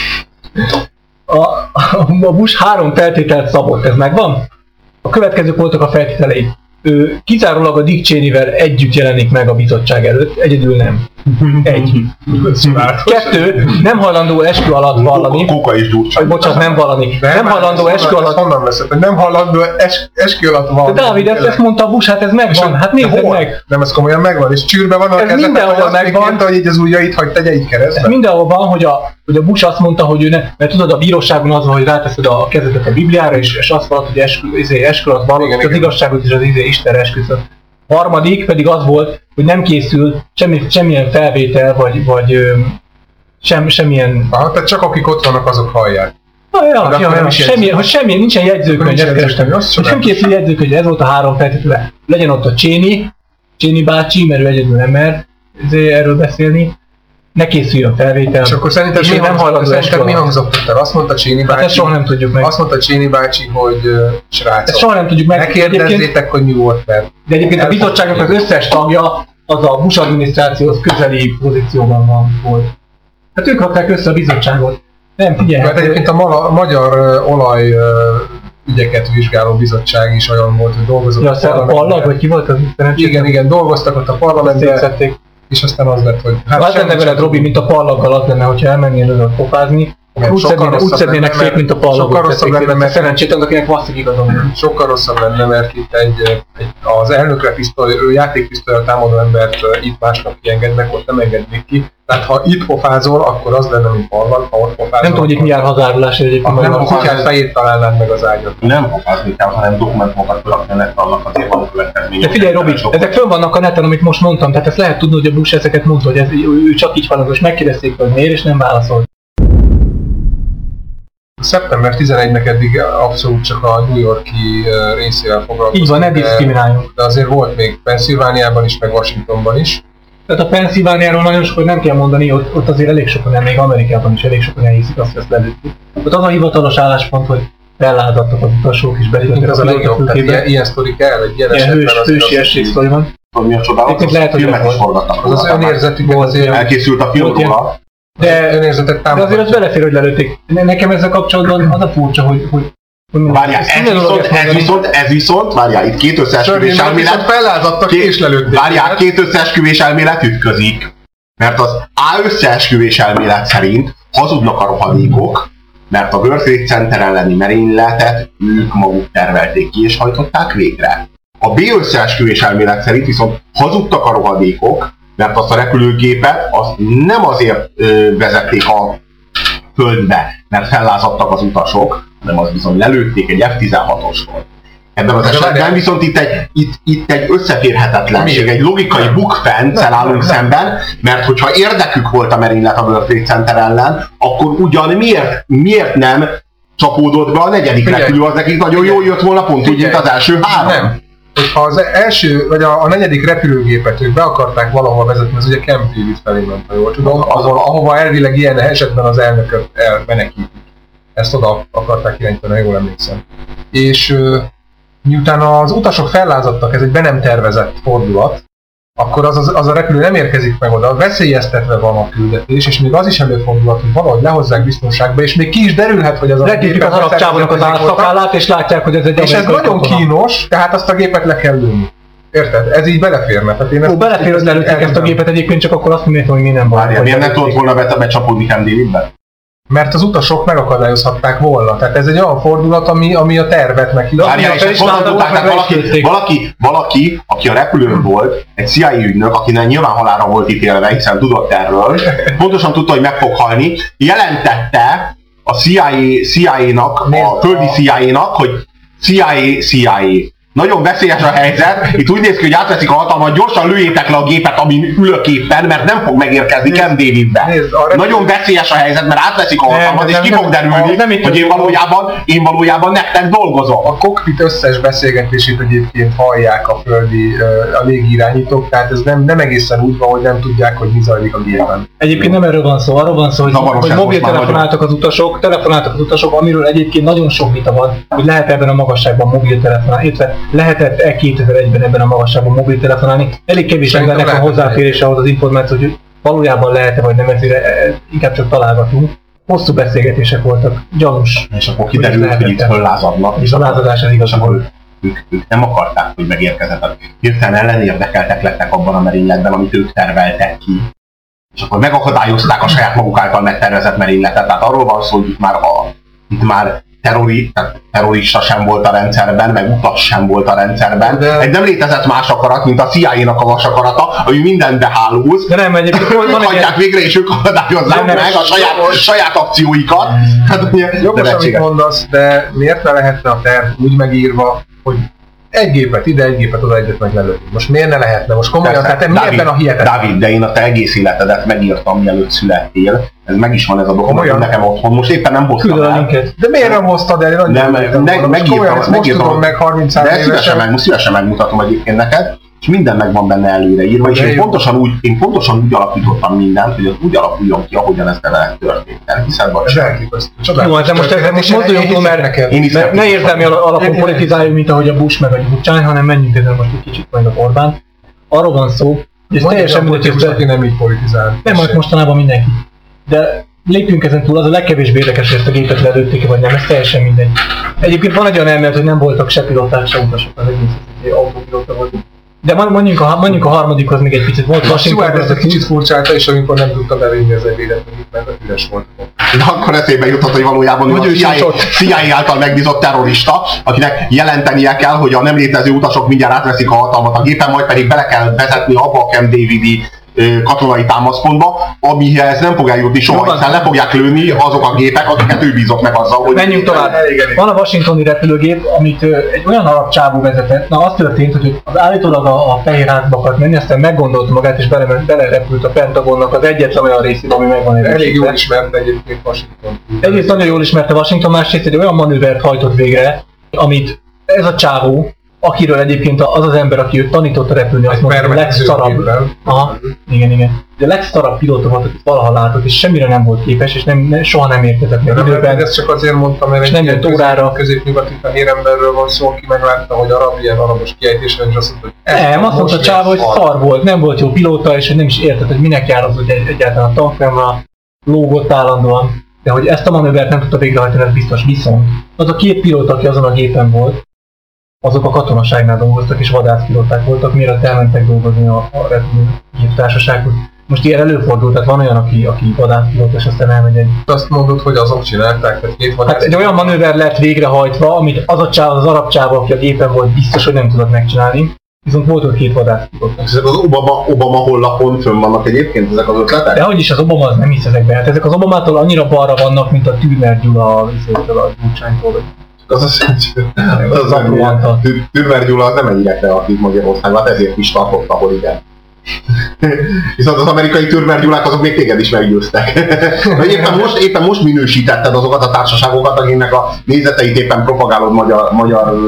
A, a Bush három feltételt szabott, ez megvan? A következők voltak a feltételei. Ő kizárólag a Dick Cheney-vel együtt jelenik meg a bizottság előtt, egyedül nem. Egy. Kettő, nem hajlandó eskü alatt vallani. Kóka is gyurcsa. Bocsánat, nem vallani. Nem, nem hajlandó eskü alatt. Honnan veszed, hogy nem hajlandó es, eskü alatt vallani. De Dávid, ezt, ezt mondta a Bush, hát ez megvan. Hát nézzed meg. Nem, ez komolyan megvan, és csűrbe van a ez mindenhol megvan. Mondta, hogy így az ujjait, hogy tegye így keresztbe. Ez mindenhol van, hogy a, hogy a Bush azt mondta, hogy ő ne, mert tudod, a bíróságon az van, hogy ráteszed a kezedet a Bibliára, és, és azt vallod, hogy eskü, izé, eskü alatt vallod, az igazságot és az izé, Istenre esküszöd. Harmadik pedig az volt, hogy nem készül semmi, semmilyen felvétel, vagy, vagy ö, sem, semmilyen... Aha, tehát csak akik ott vannak, azok hallják. Ah, ja, ja, ja, semmilyen, hogy semmilyen, nincsen jegyzőkönyv, ezt kerestem. Nem készül jegyzőkönyv, ez volt a három feltétele. Legyen ott a Cheney, Cheney bácsi, mert ő egyedül nem mer erről beszélni. Ne készüljön felvétel. És akkor szerintem mi, nem hajlandó eskü mi hangzott el? Azt mondta Cheney bácsi, hát ezt soha nem tudjuk meg. Azt mondta Cheney bácsi, hogy uh, srácok, ezt soha nem tudjuk meg. Ne kérdezzétek, hogy mi volt mert. De egyébként a bizottságnak az összes tagja az a Bush adminisztrációhoz közeli pozícióban van, volt. Hát ők rakták össze a bizottságot. Nem, figyelj. Mert egyébként a, mala, a magyar uh, olaj uh, ügyeket vizsgáló bizottság is olyan volt, hogy dolgozott ja, a parlamentben. A Pallag, vagy ki volt az? Igen, igen, dolgoztak ott a parlamentben. És aztán az lett, hogy... Hát az lenne veled, Robi, mint a Pallaggal az lenne, hogyha elmennél oda pofázni, úgy szednének, úgy szednének szét, mint a Pallagot. Sokkal rosszabb lenne, mert... Szerencsétlen, akinek vasszig igazon. Sokkal rosszabb lenne, mert itt egy, egy az elnökre pisztoly, ő játékpisztolyal támadó embert itt másnak kiengednek, ott nem engednék ki. Tehát ha itt pofázol, akkor az lenne, mint Pallag, ha ott pofázol... Nem tudom, hogy itt mi jár hazárulás egyébként. Nem a kutyát fejét találnád meg az ágyat. Nem pofázni kell, hanem dokumentumokat felakni a netre, annak azért van következménye. De figyelj, Robi, ezek fönn vannak a neten, amit most mondtam, tehát ezt lehet tudni, hogy a Bush ezeket mondta, hogy ez, ő csak így van, és megkérdezték, hogy miért, és nem válaszolt. szeptember tizenegyedikének eddig abszolút csak a New York-i részével foglalkoztunk. Így van, ne diszkrimináljunk. De azért volt még Pennsylvániában is, meg Washingtonban is. Tehát a Pennsylvániáról nagyon sokat nem kell mondani, ott, ott azért elég sokan, nem, még Amerikában is elég sokan elhiszik azt, hogy ezt lelőtték. Ott az a hivatalos álláspont, hogy fellázadtak az utasok is beléptek az a legjobb, tehát ilyen, ilyen sztori kell, egy ilyen, ilyen hős, hősi esélysztori van. Mi a csodálatos? Lehet, hogy filmet is forgattak. Az az önérzetük azért... Elkészült a film róla. De, de azért az belefér, hogy lelőtték. Nekem ezzel kapcsolatban az a furcsa, hogy... hogy várjál, ez viszont, ez viszont, ez viszont, várjál, itt két összeesküvés elmélet... fellázadtak és lelőtték. Várjál, két összeesküvés elmélet ütközik. Mert az A összeesküvés elmélet szerint hazudnak a rohadékok, mert a World Trade Center elleni merényletet ők maguk tervelték ki és hajtották végre. A B összeesküvés elmélet szerint viszont hazudtak a rohadékok, mert azt a repülőgépet azt nem azért ö, vezették a földbe, mert fellázadtak az utasok, hanem az bizony lelőtték egy F tizenhatosról. Ebben az esetben viszont itt egy, itt, itt egy összeférhetetlenség, egy logikai bukfencel állunk szemben, mert hogyha érdekük volt a merénylet a World Trade Center ellen, akkor ugyan miért, miért nem csapódott be a negyedik repülő, az nekik nagyon jól jött volna pont úgy, mint az első három. Nem. Hogyha az első, vagy a, a negyedik repülőgépet ők be akarták valahol vezetni, az ugye Camp David felé ment, ha jól tudom, ahol, ahova elvileg ilyen esetben az elnököt elmenekítik. Ezt oda akarták irányítani, ha jól emlékszem. És uh, miután az utasok fellázadtak, ez egy be nem tervezett fordulat, akkor az, az, az a repülő nem érkezik meg oda, veszélyeztetve van a küldetés, és még az is előfordulhat, hogy valahogy lehozzák biztonságba, és még ki is derülhet, hogy az a gépet az arab csávonak az átszakállát, és látják, hogy ez egy és ez nagyon kínos, tehát azt a gépet le kell lőni. Érted? Ez így beleférne. Tehát én Ó, belefér, hogy lelőtték ezt a gépet egyébként, csak akkor azt mondják, hogy mi nem van. Várjál, miért nem tudott volna becsapódni Camp Davidbe? Mert az utasok megakadályozhatták volna. Tehát ez egy olyan fordulat, ami, ami a tervet neki. Várjál, és ezt honnan tudták, tehát valaki, valaki, valaki, aki a repülőn volt, egy C I A ügynök, akinek nyilván halálra volt ítélve, hiszen tudott erről, pontosan tudta, hogy meg fog halni, jelentette a C I A, C I A-nak, a földi C I A-nak, hogy C I A, C I A, Nagyon veszélyes a helyzet, itt úgy néz ki, hogy átveszik a hatalmat, gyorsan lőjétek le a gépet, amin ülök éppen, mert nem fog megérkezni Camp Davidbe. Nagyon veszélyes a helyzet, mert átveszik a hatalmat, és ki fog derülni, hogy én valójában, én valójában nektek dolgozom. A cockpit összes beszélgetését egyébként hallják a földi, a légirányítók, tehát ez nem, nem egészen úgy van, hogy nem tudják, hogy mi zajlik a gépen. Egyébként nem erről van szó, arról van szó, hogy, hogy mobiltelefonáltak az utasok, telefonáltak az utasok, amiről egyébként nagyon sok vita van, hogy lehet ebben a magasságban mobiltelefonálni, illetve lehetett-e kétezer-egyben ebben a magasságban mobiltelefonálni. Elég kevés embernek a hozzáférés ahhoz az információ, hogy valójában lehet-e vagy nem, ezért inkább csak találgatunk. Hosszú beszélgetések voltak, gyanús. És akkor kiderült, hogy itt föllázadnak. És a lázadás az igazából. Ők, ők nem akarták, hogy megérkezett. Hirtelen ellenérdekeltek lettek abban a merényletben, amit ők terveltek ki. És akkor megakadályozták a saját maguk által megtervezett merényletet. Tehát arról van szó, hogy itt már, a, itt már terrori, tehát terrorista sem volt a rendszerben, meg utas sem volt a rendszerben. De... Egy nem létezett más akarat, mint a C I A-nak a vas akarata, ami mindenbe hálóz. De nem, egyébként van egy hagyják végre, és ők akadályozzák meg a saját, saját akcióikat. Hát, jogos, amit mondasz, de miért ne lehetne a terv úgy megírva, hogy egy gépet ide, egy gépet oda, egyet meg lelőni. Most miért ne lehetne? Most komolyan, tehát te mi ebben a hihetetlen? Dávid, de én a te egész életedet megírtam, mielőtt születtél. Ez meg is van ez a dokumentum nekem otthon. Most éppen nem hoztam el. De miért nem hoztad el? Nem, meg, megírtam, most tudom meg harmincszáz évesen. De szívesen, meg, szívesen megmutatom egyébként neked. És minden meg van benne előre írva, és én pontosan, úgy, én pontosan úgy alakítottam mindent, hogy az úgy alakuljon ki, ahogyan ez vele történt. Hiszen vagy sem. Jó, de most ezzel most mozduljunk túl, mert, mert ne érzelmi alapon politizáljunk, mint ahogy a Bush meg a Gyurcsány, hanem menjünk ezen most egy kicsit majd a Orbán. Arról van szó, hogy ez teljesen mindegy, hogy nem így politizál. Nem, majd mostanában mindenki. De lépjünk ezen túl, az a legkevésbé érdekes, hogy ezt a gépet lelőtték, vagy nem, ez teljesen mindegy. Egyébként van egy olyan elmélet, hogy nem voltak se piloták, se utasok, az egész autópilóta volt. De mondjuk a, mondjuk a harmadikhoz még egy picit volt. Washington ezt egy kicsit furcsálta, és amikor nem tudta bevinni az ebédet, mert üres volt. De akkor eszébe jutott, hogy valójában hogy a C I A által megbízott terrorista, akinek jelentenie kell, hogy a nem létező utasok mindjárt átveszik a hatalmat a gépen, majd pedig bele kell vezetni abba a Camp Davidi katonai támaszpontba, amihez nem fog eljutni soha, hiszen le fogják lőni azok a gépek, akiket ő bízott meg azzal, hogy... Menjünk tovább. Van a washingtoni repülőgép, amit egy olyan arab csávó vezetett. Na, az történt, hogy az állítólag a, a Fehér Házba akart menni, aztán meggondolta magát, és bele, belerepült a Pentagonnak az egyetlen olyan részébe, ami megvan erősítve. Elég jól ismerte egyébként Washington. Egyrészt nagyon jól ismerte Washington, másrészt egy olyan manővert hajtott végre, amit ez a csávó, akiről egyébként az az ember, aki őt tanította repülni, azt mondta, hogy a legszarabb, aha, igen, igen. De a legszarabb pilóta volt, akit valaha látott, és semmire nem volt képes, és nem, ne, soha nem érkezett meg időben. Ezt csak azért mondtam, mert egy nem órára. Közép-nyugati fehér emberről van szó, aki meglátta, hogy arab, ilyen arabos kiejtésben, és azt mondta, hogy nem, azt mondta Csávó, hogy szar volt, nem volt jó pilóta, és hogy nem is értett, hogy minek jár az, hogy egy, egyáltalán a tankfemra lógott állandóan. De hogy ezt a manővert nem tudta végrehajtani, ez biztos. Viszont az a két pilóta, aki azon a gépen volt, azok a katonaságnál dolgoztak és vadászpilóták voltak, mielőtt elmentek dolgozni a, a repülőgéptársasághoz. Most ilyen előfordult, tehát van olyan, aki, aki vadászpilóta, és aztán elmegy egy... Azt mondod, hogy azok csinálták, tehát két vadász... Hát egy olyan manőver lett végrehajtva, amit az a csáv, az arab csáv, aki a gépen volt, biztos, hogy nem tudott megcsinálni. Viszont volt ott két vadászpilóta. Ezek az Obama, Obama honlapon fönn vannak egyébként ezek az ötletek? De hogy is az Obama, az nem hisz ezekbe. Hát ezek az Obamától annyira balra vannak, mint a Tűner Gyula a Gyurcsánytól. Az az, az a Tűnver Gyula az nem ennyire kreatív Magyarországon, hát ezért is tartott, ahol igen. Viszont az amerikai Tűnver Gyulák azok még téged is meggyőztek. éppen, most, éppen most minősítetted azokat a társaságokat, akinek a nézeteit éppen propagálod magyar, magyar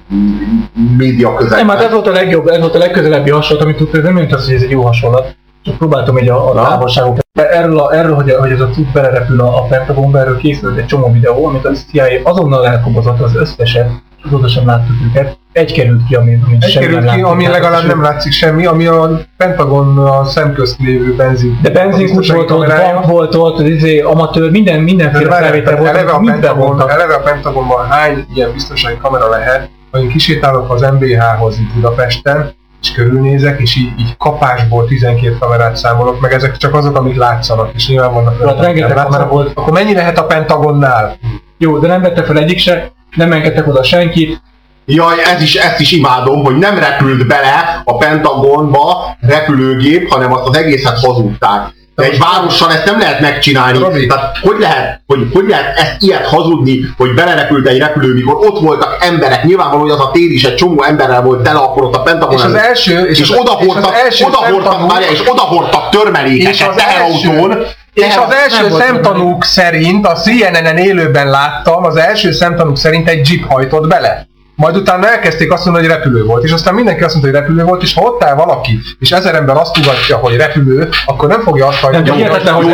média közegben. Nem, hát ez volt a legjobb, ez volt a legközelebbi hasonlat, amit tudtam, nem jött az, hogy ez egy jó hasonlat. Csak próbáltam egy a, a távolságokat. Erről, a, erről hogy, hogy ez a cucc belerepül a, a Pentagonba, erről készült egy csomó videó, amit a C I A azonnal elkobozott az összeset, és azóta sem láttuk őket. Egy került ki, ami, ami egy került ki, ami legalább nem látszik semmi, ami a Pentagon a szemközt lévő benzin. De benzinkút volt ott, bank volt ott, izé, amatőr, minden, mindenféle felvétel volt, eleve a, Pentagon, eleve a Pentagonban hány ilyen biztonsági kamera lehet, hogy én kisétálok az em bé há-hoz itt Budapesten, és körülnézek, és így, így kapásból tizenkét kamerát számolok, meg ezek csak azok, amik látszanak, és nyilván vannak. Hát rengeteg kamera volt. Akkor mennyi lehet a Pentagonnál? Jó, de nem vette fel egyik se, nem engedtek oda senkit. Jaj, ez is, ezt is imádom, hogy nem repült bele a Pentagonba repülőgép, hanem azt az egészet hazudták. De egy várossal ezt nem lehet megcsinálni. Robi. Tehát hogy lehet, hogy, hogy lehet ezt ilyet hazudni, hogy belerepült egy repülő, mikor ott voltak emberek, nyilvánvaló, hogy az a tér is egy csomó emberrel volt tele, akkor ott a Pentagon. És az első, és, és az, odahordtak, és az első odahordtak, várjál, és odahordtak törmelékeket teherautón. És az első szemtanúk szerint, a C N N-en élőben láttam, az első szemtanúk szerint egy jeep hajtott bele. Majd utána elkezdték azt mondani, hogy repülő volt, és aztán mindenki azt mondta, hogy repülő volt, és ha ott áll valaki, és ezer ember azt tudatja, hogy repülő, akkor nem fogja azt hagyni, hogy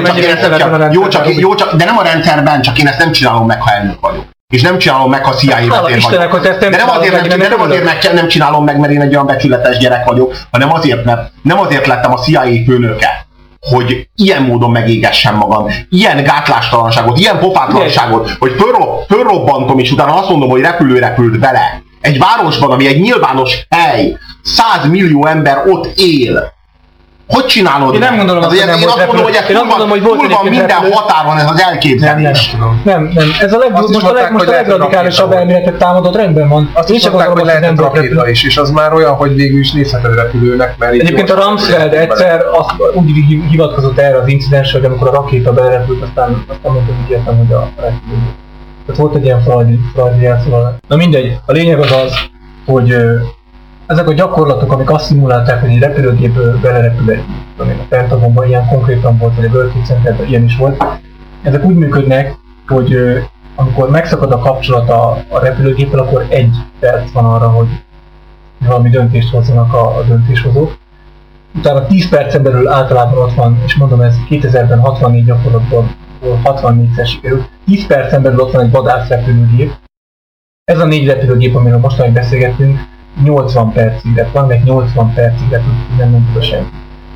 jó, csak, jó, csak, de nem a rendszerben, csak én ezt nem csinálom meg, ha elnök vagyok. És nem csinálom meg, ha C I A vezér vagyok. De nem azért, nem, nem, azért meg, nem csinálom meg, mert én egy olyan becsületes gyerek vagyok, hanem azért, mert nem azért lettem a C I A főnöke, hogy ilyen módon megégessem magam, ilyen gátlástalanságot, ilyen pofátlanságot, hogy fölrob, fölrobbantom, és utána azt mondom, hogy repülő repült bele. Egy városban, ami egy nyilvános hely, száz millió ember ott él. Hogy csinálod? Én nem gondolom, az, hogy nem én volt azt mondom, hogy ez túl van, túl van minden repülő. Határon ez az elképzelés. Nem, nem, ez a leg, most, most, a, leg, most a legradikálisabb elméletet támadott, rendben van. Azt is mondták, hogy lehetett rakéta is, és az már olyan, hogy végül is nézheted repülőnek, mert egyébként a Rumsfeld egyszer azt, úgy hivatkozott erre az incidensre, hogy amikor a rakéta belerepült, aztán, aztán mondtam, hogy értem, hogy a repülő. Tehát volt egy ilyen frajdi jelszóval. Na mindegy, a lényeg az az, hogy ezek a gyakorlatok, amik azt szimulálták, hogy egy repülőgépből belerepül egy, a Pentagonban ilyen konkrétan volt, vagy a World Trade Centerben ilyen is volt, ezek úgy működnek, hogy amikor megszakad a kapcsolat a, a repülőgéppel, akkor egy perc van arra, hogy valami döntést hozzanak a, a döntéshozók. Utána tíz percen belül általában ott van, és mondom, ez kétezerben hatvannégy gyakorlatban hatvannégyszer sikerült, tíz percen belül ott van egy vadászrepülőgép. Ez a négy repülőgép, amiről mostanáig beszélgettünk, nyolcvan percig lett, van, meg nyolcvan percig lett, nem nem tudja senki.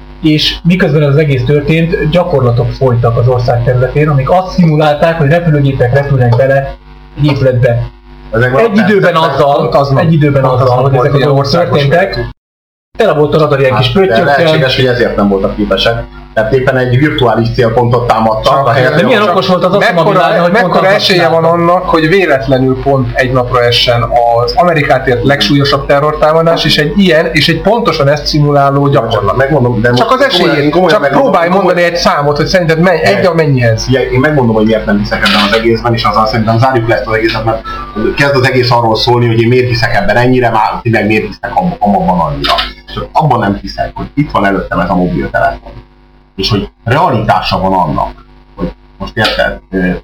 És miközben ez az egész történt, gyakorlatok folytak az ország területén, amik azt szimulálták, hogy repülőgépek repülnek bele egy épületbe. Egy időben azzal, egy időben azzal, hogy ezek a dolgok történtek, tele volt a radar ilyen kis pöttyökkel. Lehetséges, hogy ezért nem voltak képesek. Tehát éppen egy virtuális célpontot támadtak. De milyen okos volt az azt mekkora, hogy mekkora esélye van annak, hogy véletlenül pont egy napra essen az Amerikát ért legsúlyosabb terrortámadás, és egy ilyen, és egy pontosan ezt szimuláló gyakorlat. Megmondom, de csak az esélyét, csak megmondom, próbálj mondani egy számot, hogy szerinted menny, egy a mennyihez. Én megmondom, hogy miért nem hiszek ebben az egészben, és azzal szerintem zárjuk le ezt az egészet, mert kezd az egész arról szólni, hogy én miért hiszek ebben ennyire, már ti meg miért hiszek abban annyira. És abban nem hiszek, hogy itt van előttem ez a mobiltelefon. És hogy realitása van annak, hogy most érted,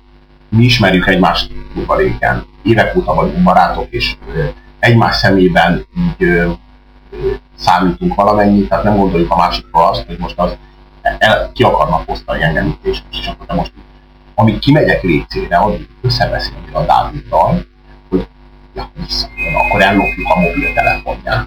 mi ismerjük egymást túlva régen, évek óta vagyunk barátok, és egymás szemében így számítunk valamennyit, tehát nem gondoljuk a másikról azt, hogy most az el, ki akarnak posztani engem itt, és, és akkor te most, amíg kimegyek létszére, addig összebeszélni a Dáviddal, hogy ja, visszajön, akkor ellopjuk a mobiltelefonját.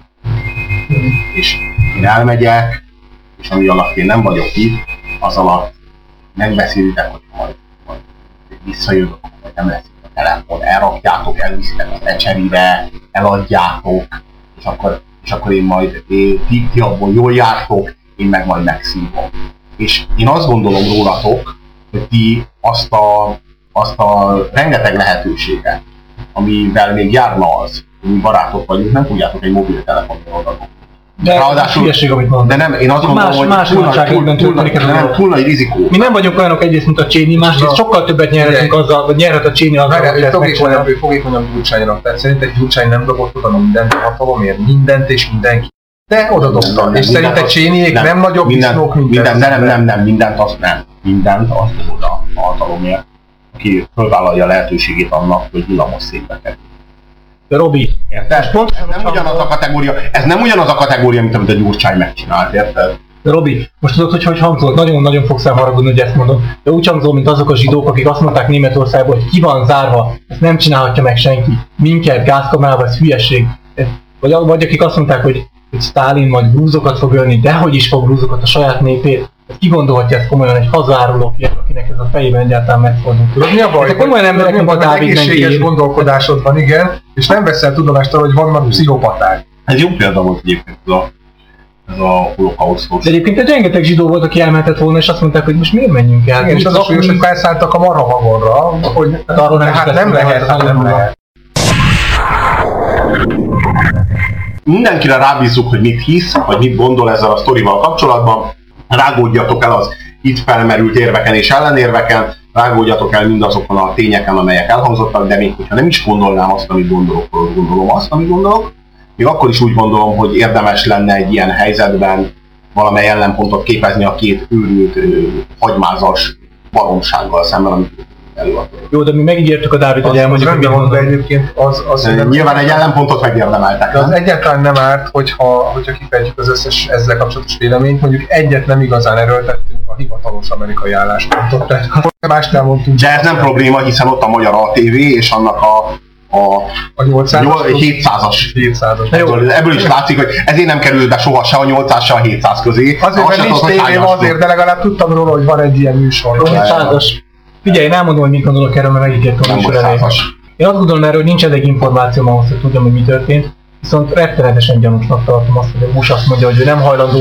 És én elmegyek, és ami alatt én nem vagyok itt, az alatt megbeszélitek, hogy majd, majd visszajövök, vagy nem lesz itt a telefon, elrakjátok, elviszitek az ecserire, eladjátok, és akkor, és akkor én majd, én, ti, ti abból jól jártok, én meg majd megszívom. És én azt gondolom rólatok, hogy ti azt a, azt a rengeteg lehetőséget, amivel még járna az, hogy mi barátok vagyunk, nem tudjátok egy mobiltelefonról adatok. De ráadásul, hülyeség, amit mondom. De nem, én azt gondolom, más, hogy más túl, nagy, túl, túl, túl, túl, túl nagy rizikó. Mi nem vagyunk olyanok egyrészt, mint a Cheney, másrészt sokkal többet nyerhetünk azzal, vagy nyerhet a Cheney azzal, hogy ezt megcsinálja. Ő fogékonyabb Gyurcsányra. Tehát szerint egy Gyurcsány nem dobott oda mindent a hatalomért, mindent és mindenki. De oda dobta. És szerint egy Cheneyék nem, nem nagyobb disznók, mint minden, nem, nem, nem, mindent azt nem. Mindent azt dobod a hatalomért, aki fölvállalja a lehetőségét annak, hogy villamos székbe kerül. De Robi, érted? Pont ez nem ugyanaz a kategória, ez nem ugyanaz a kategória, mint amit a Gyurcsány megcsinált, érted? De Robi, most tudod, hogy hogy hangzol? Nagyon-nagyon fogsz elharagudni, hogy ezt mondom. De úgy hangzol, mint azok a zsidók, akik azt mondták Németországban, hogy ki van zárva, ezt nem csinálhatja meg senki. Minket gázkamerával, ez hülyeség. Vagy, vagy akik azt mondták, hogy, hogy Sztálin majd grúzokat fog ölni, dehogy is fog grúzokat, a saját népét. Ki gondolhatja ezt komolyan, egy hazáruló, akinek ez a fejében egyáltalán megfordult. Tudod, mi a baj? Komolyan emberek, mint a Dávid egészséges gondolkodásod van, igen, és nem veszel tudomást arra, hogy vannak pszichopaták. Ez jó példa volt egyébként ez a, ez a holokausztos. De egyébként egy rengeteg zsidó volt, aki elmentett volna, és azt mondták, hogy most miért menjünk el? Igen, és az a súlyos, hogy felszálltak a marha vagonra, hogy hát arról nem, hát nem lehet, hát nem lehet. Mindenkire rábízzuk, hogy mit hisz, vagy mit gondol ezzel a sztorival kapcsolatban. Rágódjatok el az itt felmerült érveken és ellenérveken, rágódjatok el mindazokon a tényeken, amelyek elhangzottak, de még hogyha nem is gondolnám azt, amit gondolok, akkor gondolom azt, amit gondolok. Még akkor is úgy gondolom, hogy érdemes lenne egy ilyen helyzetben valamely ellenpontot képezni a két őrült, hagymázas baromsággal szemben, amit előadott. Jó, de mi megígértük a Dávid, hogy elmondjuk, hogy mit mondom, de egyébként az... az nyilván egy ellenpontot megérdemeltek. De az egyáltalán nem árt, hogyha, hogyha kifejtjük az összes ezzel kapcsolatos véleményt, mondjuk egyet nem igazán erőltettünk, a hivatalos amerikai álláspontot. Tehát mást nem mondtunk. De ez nem probléma, hiszen ott a magyar á té vé és annak a a, a nyolcszázas, hétszázas. hétszázas. Ebből, ebből is látszik, hogy ezért nem kerül be soha se a nyolcszáz, se a hétszáz közé. Azért, mert nincs tévém azért, de legalább tudtam róla, hogy van egy ilyen műsor. hétszázas. Figyelj, én elmondom, hogy mit gondolok erről, mert megígértem a műsor elején. Én azt gondolom erről, hogy nincs elég információm ahhoz, hogy tudjam, hogy mi történt. Viszont rettenetesen gyanúsnak tartom azt, hogy a Bush azt mondja, hogy ő nem hajlandó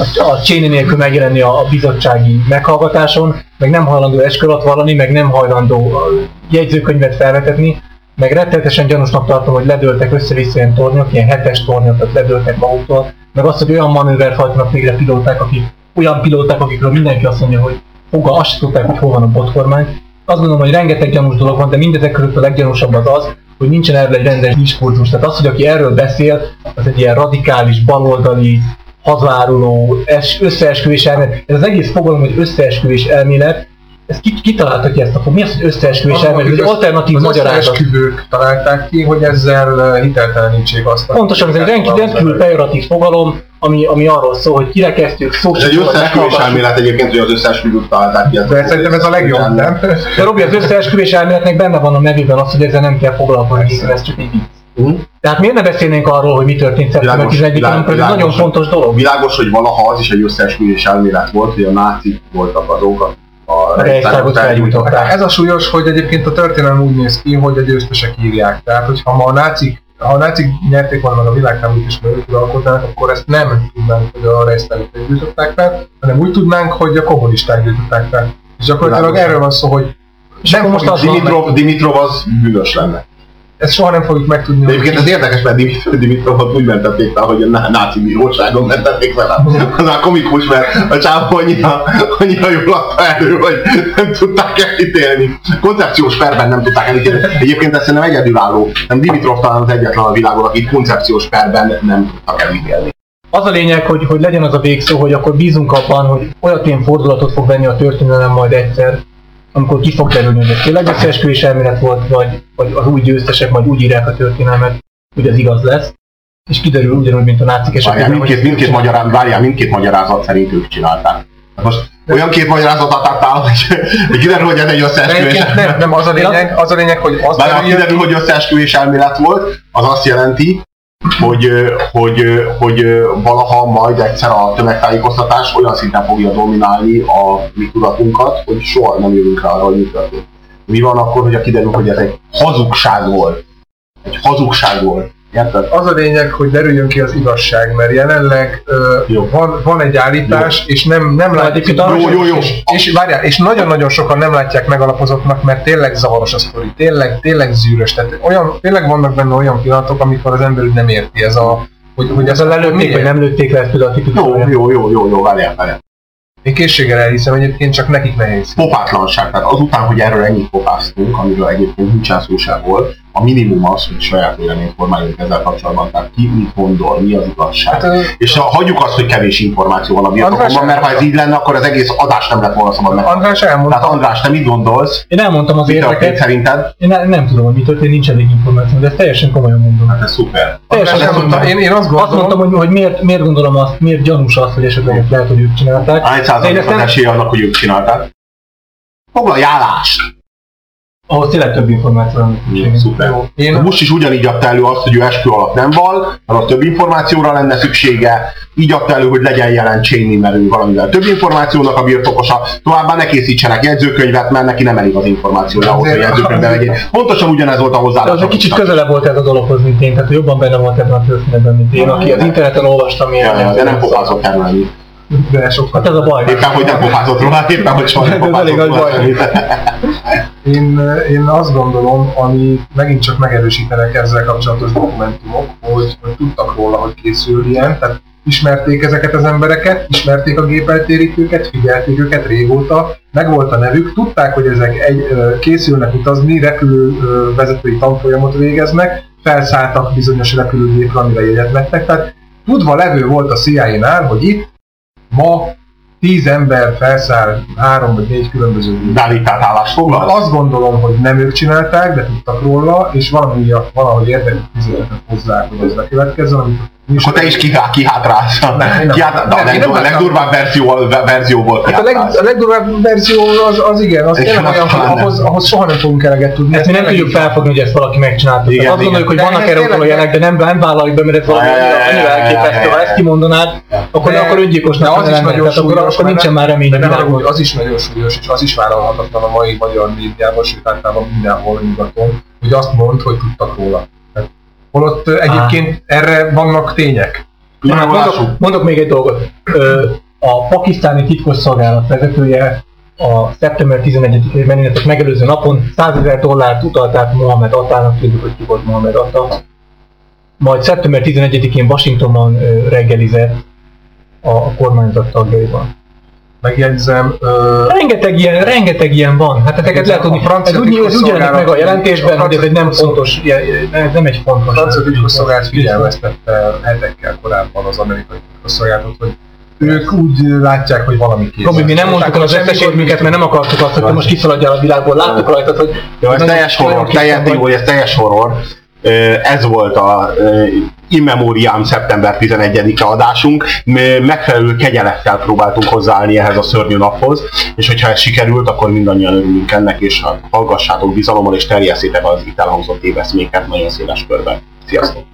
a Cheney nélkül megjelenni a bizottsági meghallgatáson, meg nem hajlandó esküvőt vallani, meg nem hajlandó jegyzőkönyvet felvetetni, meg rettenetesen gyanúsnak tartom, hogy ledőltek össze-vissza ilyen tornyok, ilyen hetes tornyok, tehát ledőltek maguktól, meg azt, hogy olyan manővert hajtanak végre pilóták, akik, olyan pilóták, akikről mindenki azt mondja, hogy foga, azt sem tudták, hogy hol van a botkormány. Azt gondolom, hogy rengeteg gyanús dolog van, de mindezek között a leggyanúsabb az az, hogy nincsen erről egy rendes diskurzus. Tehát az, hogy aki erről beszél, az egy ilyen radikális, baloldali, hazáruló, összeesküvés elmélet. Ez az egész fogalom, hogy összeesküvés elmélet, ez kitalálta ki ezt a fogalmat. Mi az, hogy összeesküvés elmélet? Ez egy alternatív magyarázat. Az összeesküvők találták ki, hogy ezzel hiteltelenítsék azt. Pontosan, ez egy rendkívül pejoratív fogalom, ami, ami arról szól, hogy kirekesztjük, szó Ez egy összeesküvés elmélet egyébként, hogy az összeesküvők találták ki. De szerintem ez a legjobb, nem? De Robi, az összeesküvés elméletnek benne van a nevében az, hogy ezzel nem kell foglalkozni, hiszen ez csak egy vicc. Uh-huh. Tehát miért ne beszélnénk arról, hogy mi történt szeptember tizenegyedikén, amikor ez egy nagyon fontos dolog? Világos, hogy valaha az is egy összeesküvés elmélet volt, hogy a nácik voltak azok, a Reichstagot felgyújtották. Ez a súlyos, hogy egyébként a történelem úgy néz ki, hogy a győztesek írják. Tehát, hogyha ma a nácik, ha a nácik nyerték volna meg a világháborút és meg ők uralkodnának, akkor ezt nem tudnánk, hogy a Reichstagot gyújtották fel, hanem úgy tudnánk, hogy a kommunisták gyújtották fel. És gyakorlatilag erről van szó, hogy nem most az Dimitrov, Dimitrov az bűnös lenne. Ezt soha nem fogjuk megtudni. De egyébként ez érdekes, mert Dimitrovot úgy mentették fel, hogy a náci bíróságon mentették fel. Az a komikus, mert a csávó annyira, annyira jól adta elő, hogy nem tudták elítélni. Koncepciós perben nem tudták elítélni. Egyébként ez szerintem egyedülálló. Nem Dimitrov talán az egyetlen a világon, akit koncepciós perben nem tudtak elítélni. Az a lényeg, hogy, hogy legyen az a végszó, hogy akkor bízunk abban, hogy olyan ilyen fordulatot fog venni a történelem majd egyszer, amikor ki fog derülni, hogy ez tényleg összeesküvés elmélet volt, vagy, vagy az új győztesek majd úgy írják a történelmet, hogy ez igaz lesz, és kiderül ugyanúgy, mint a nácik esetében. Mindkét, mindkét, magyarázat, várjál, mindkét magyarázat szerint ők csinálták. Most olyan két magyarázatot adtál, hogy kiderül, hogy ez egy összeesküvés elmélet. Nem, nem, az a lényeg, az a lényeg, hogy azt ha kiderül, hogy összeesküvés elmélet volt, az azt jelenti, hogy, hogy, hogy valaha majd egyszer a tömegtájékoztatás olyan szinten fogja dominálni a mi tudatunkat, hogy soha nem jövünk rá arra, hogy mi történt. Mi van akkor, hogyha kiderül, hogy ez egy hazugság volt? Egy hazugság volt. Érted? Az a lényeg, hogy derüljön ki az igazság, mert jelenleg uh, van, van egy állítás, jó. és nem, nem látjuk... Jó, jó, jó. És, és, várjál, és nagyon-nagyon sokan nem látják megalapozottnak, mert tényleg zavaros a sztori, tényleg, tényleg zűrös. Tehát olyan, tényleg vannak benne olyan pillanatok, amikor az ember nem érti ez a... Hogy, hogy ez a lelőtték, vagy nem lőtték le ezt például a tipikus. Jó, jó, jó, jó, jó, várjál, várjál. Én készséggel elhiszem, egyébként csak nekik nehéz. Popátlanság, tehát azután, hogy erről ennyit popáztunk, amiről egyébként nincsen szó sem volt, a minimum az, hogy saját véleményt formáljunk ezzel kapcsolatban, tehát ki mit gondol, mi az igazság. Hát, és ha hagyjuk azt, hogy kevés információ van a birtokomban, mert ha ez így lenne, akkor az egész adás nem lett volna szabad meg. András elmondta. Tehát András, te mit gondolsz? Én elmondtam az érveket. Szerinted? Én ne, nem tudom, hogy mi történt, nincs elég információ, de ezt teljesen komolyan mondom. Hát ez szuper. Teljesen azt mondta, én, én azt gondolom, azt mondtam, hogy, hogy miért, miért gondolom azt, miért gyanús azt, hogy esetleg lehet, hogy ők csinálták. Hány százalék az esélye annak, hogy ők csinálták? Foglalj állást! Ahhoz tényleg több információra van szükség. Szuper. Én most is ugyanígy adta elő azt, hogy ő eskü alatt nem val, hanem több információra lenne szüksége. Így adta elő, hogy legyen jelen Cheney, mert ő valamivel több információnak a birtokosa. Továbbá ne készítsenek jegyzőkönyvet, mert neki nem elég az információja ahhoz, hogy jegyzőkönyvbe vegyél. Pontosan ugyanez volt a hozzáállás. Az egy kicsit közelebb volt ez a dologhoz, mint én, tehát jobban benne volt ebben a történetben, mint én, aki az interneten olvastam ilyen. Ja, de nem pofázott erről ennyi. De sokkal. Hát ez a baj. Éppen, hogy nem pofázott róla, éppen, hogy soha nem pofázott róla. Én, én azt gondolom, ami megint csak megerősítenek ezzel kapcsolatos dokumentumok, hogy, hogy tudtak róla, hogy készül ilyen. Tehát ismerték ezeket az embereket, ismerték a gépeltérítőket, figyelték őket régóta, megvolt a nevük, tudták, hogy ezek egy, készülnek utazni, repülővezetői tanfolyamot végeznek, felszálltak bizonyos repülőgépre, amire jegyet vettek, tehát tudva levő volt a C I A-nál, hogy itt ma tíz ember felszáll három vagy négy különböző gépre. De állítát állást foglal? Azt gondolom, hogy nem ők csinálták, de tudtak róla, és valami, valahogy érdekük fizetett hozzá, hogy ez bekövetkezzen, amit akkor te is kihátrálsz. A legdurvább verzió, verzió volt. Hát a, leg, a legdurvább verzió az, az igen, az tényleg olyan, ahhoz, ahhoz soha nem fogunk eleget tudni. Ezt mi nem tudjuk felfogni, hogy ezt valaki megcsinálta. Igen, azt gondoljuk, hogy vannak erre utaló jelek, de nem, nem vállaljuk be, mert ez valami annyira elképesztő. Ha ezt kimondanád, akkor, akkor öngyilkosnak az is nagyon súlyos, akkor nincsen már remény. Az is nagyon súlyos, és az is vállalhatatlan a mai magyar médiában, sőt általában mindenhol nyugaton, hogy azt mondd, hogy tudtak róla. Holott egyébként erre vannak tények. Mondok, mondok még egy dolgot. A pakisztáni titkosszolgálat vezetője a szeptember tizenegyedikei merényletet megelőző napon százezer dollárt utalt át Mohamed Attának, tudjuk, hogy ki volt Mohamed Atta. Majd szeptember tizenegyedikén Washingtonban reggelizett a kormányzat tagjaival. Megjegyzem... Uh, rengeteg, ilyen, rengeteg ilyen van. Hát ezeket lehet tudni. Ez úgy, úgy jelenik meg a jelentésben, a hogy ez egy nem fontos, ez nem egy fontos. A francia titkosszolgálat figyelmeztette hetekkel korábban az amerikai titkosszolgálatot, hogy ők úgy látják, hogy valami kész. Robi, mi nem mondtuk el az összes érmünket, mert nem akartuk azt, hogy te most kiszaladjál a világból. Láttuk rajtad, hogy... Jó, ez teljes horror, ez teljes horror. Ez volt a In Memoriam szeptember tizenegyedike adásunk. Megfelelő kegyelettel próbáltunk hozzáállni ehhez a szörnyű naphoz, és hogyha ez sikerült, akkor mindannyian örülünk ennek, és hallgassátok bizalommal, és terjesszétek az itt elhangzott éveszméket nagyon széles körben. Sziasztok!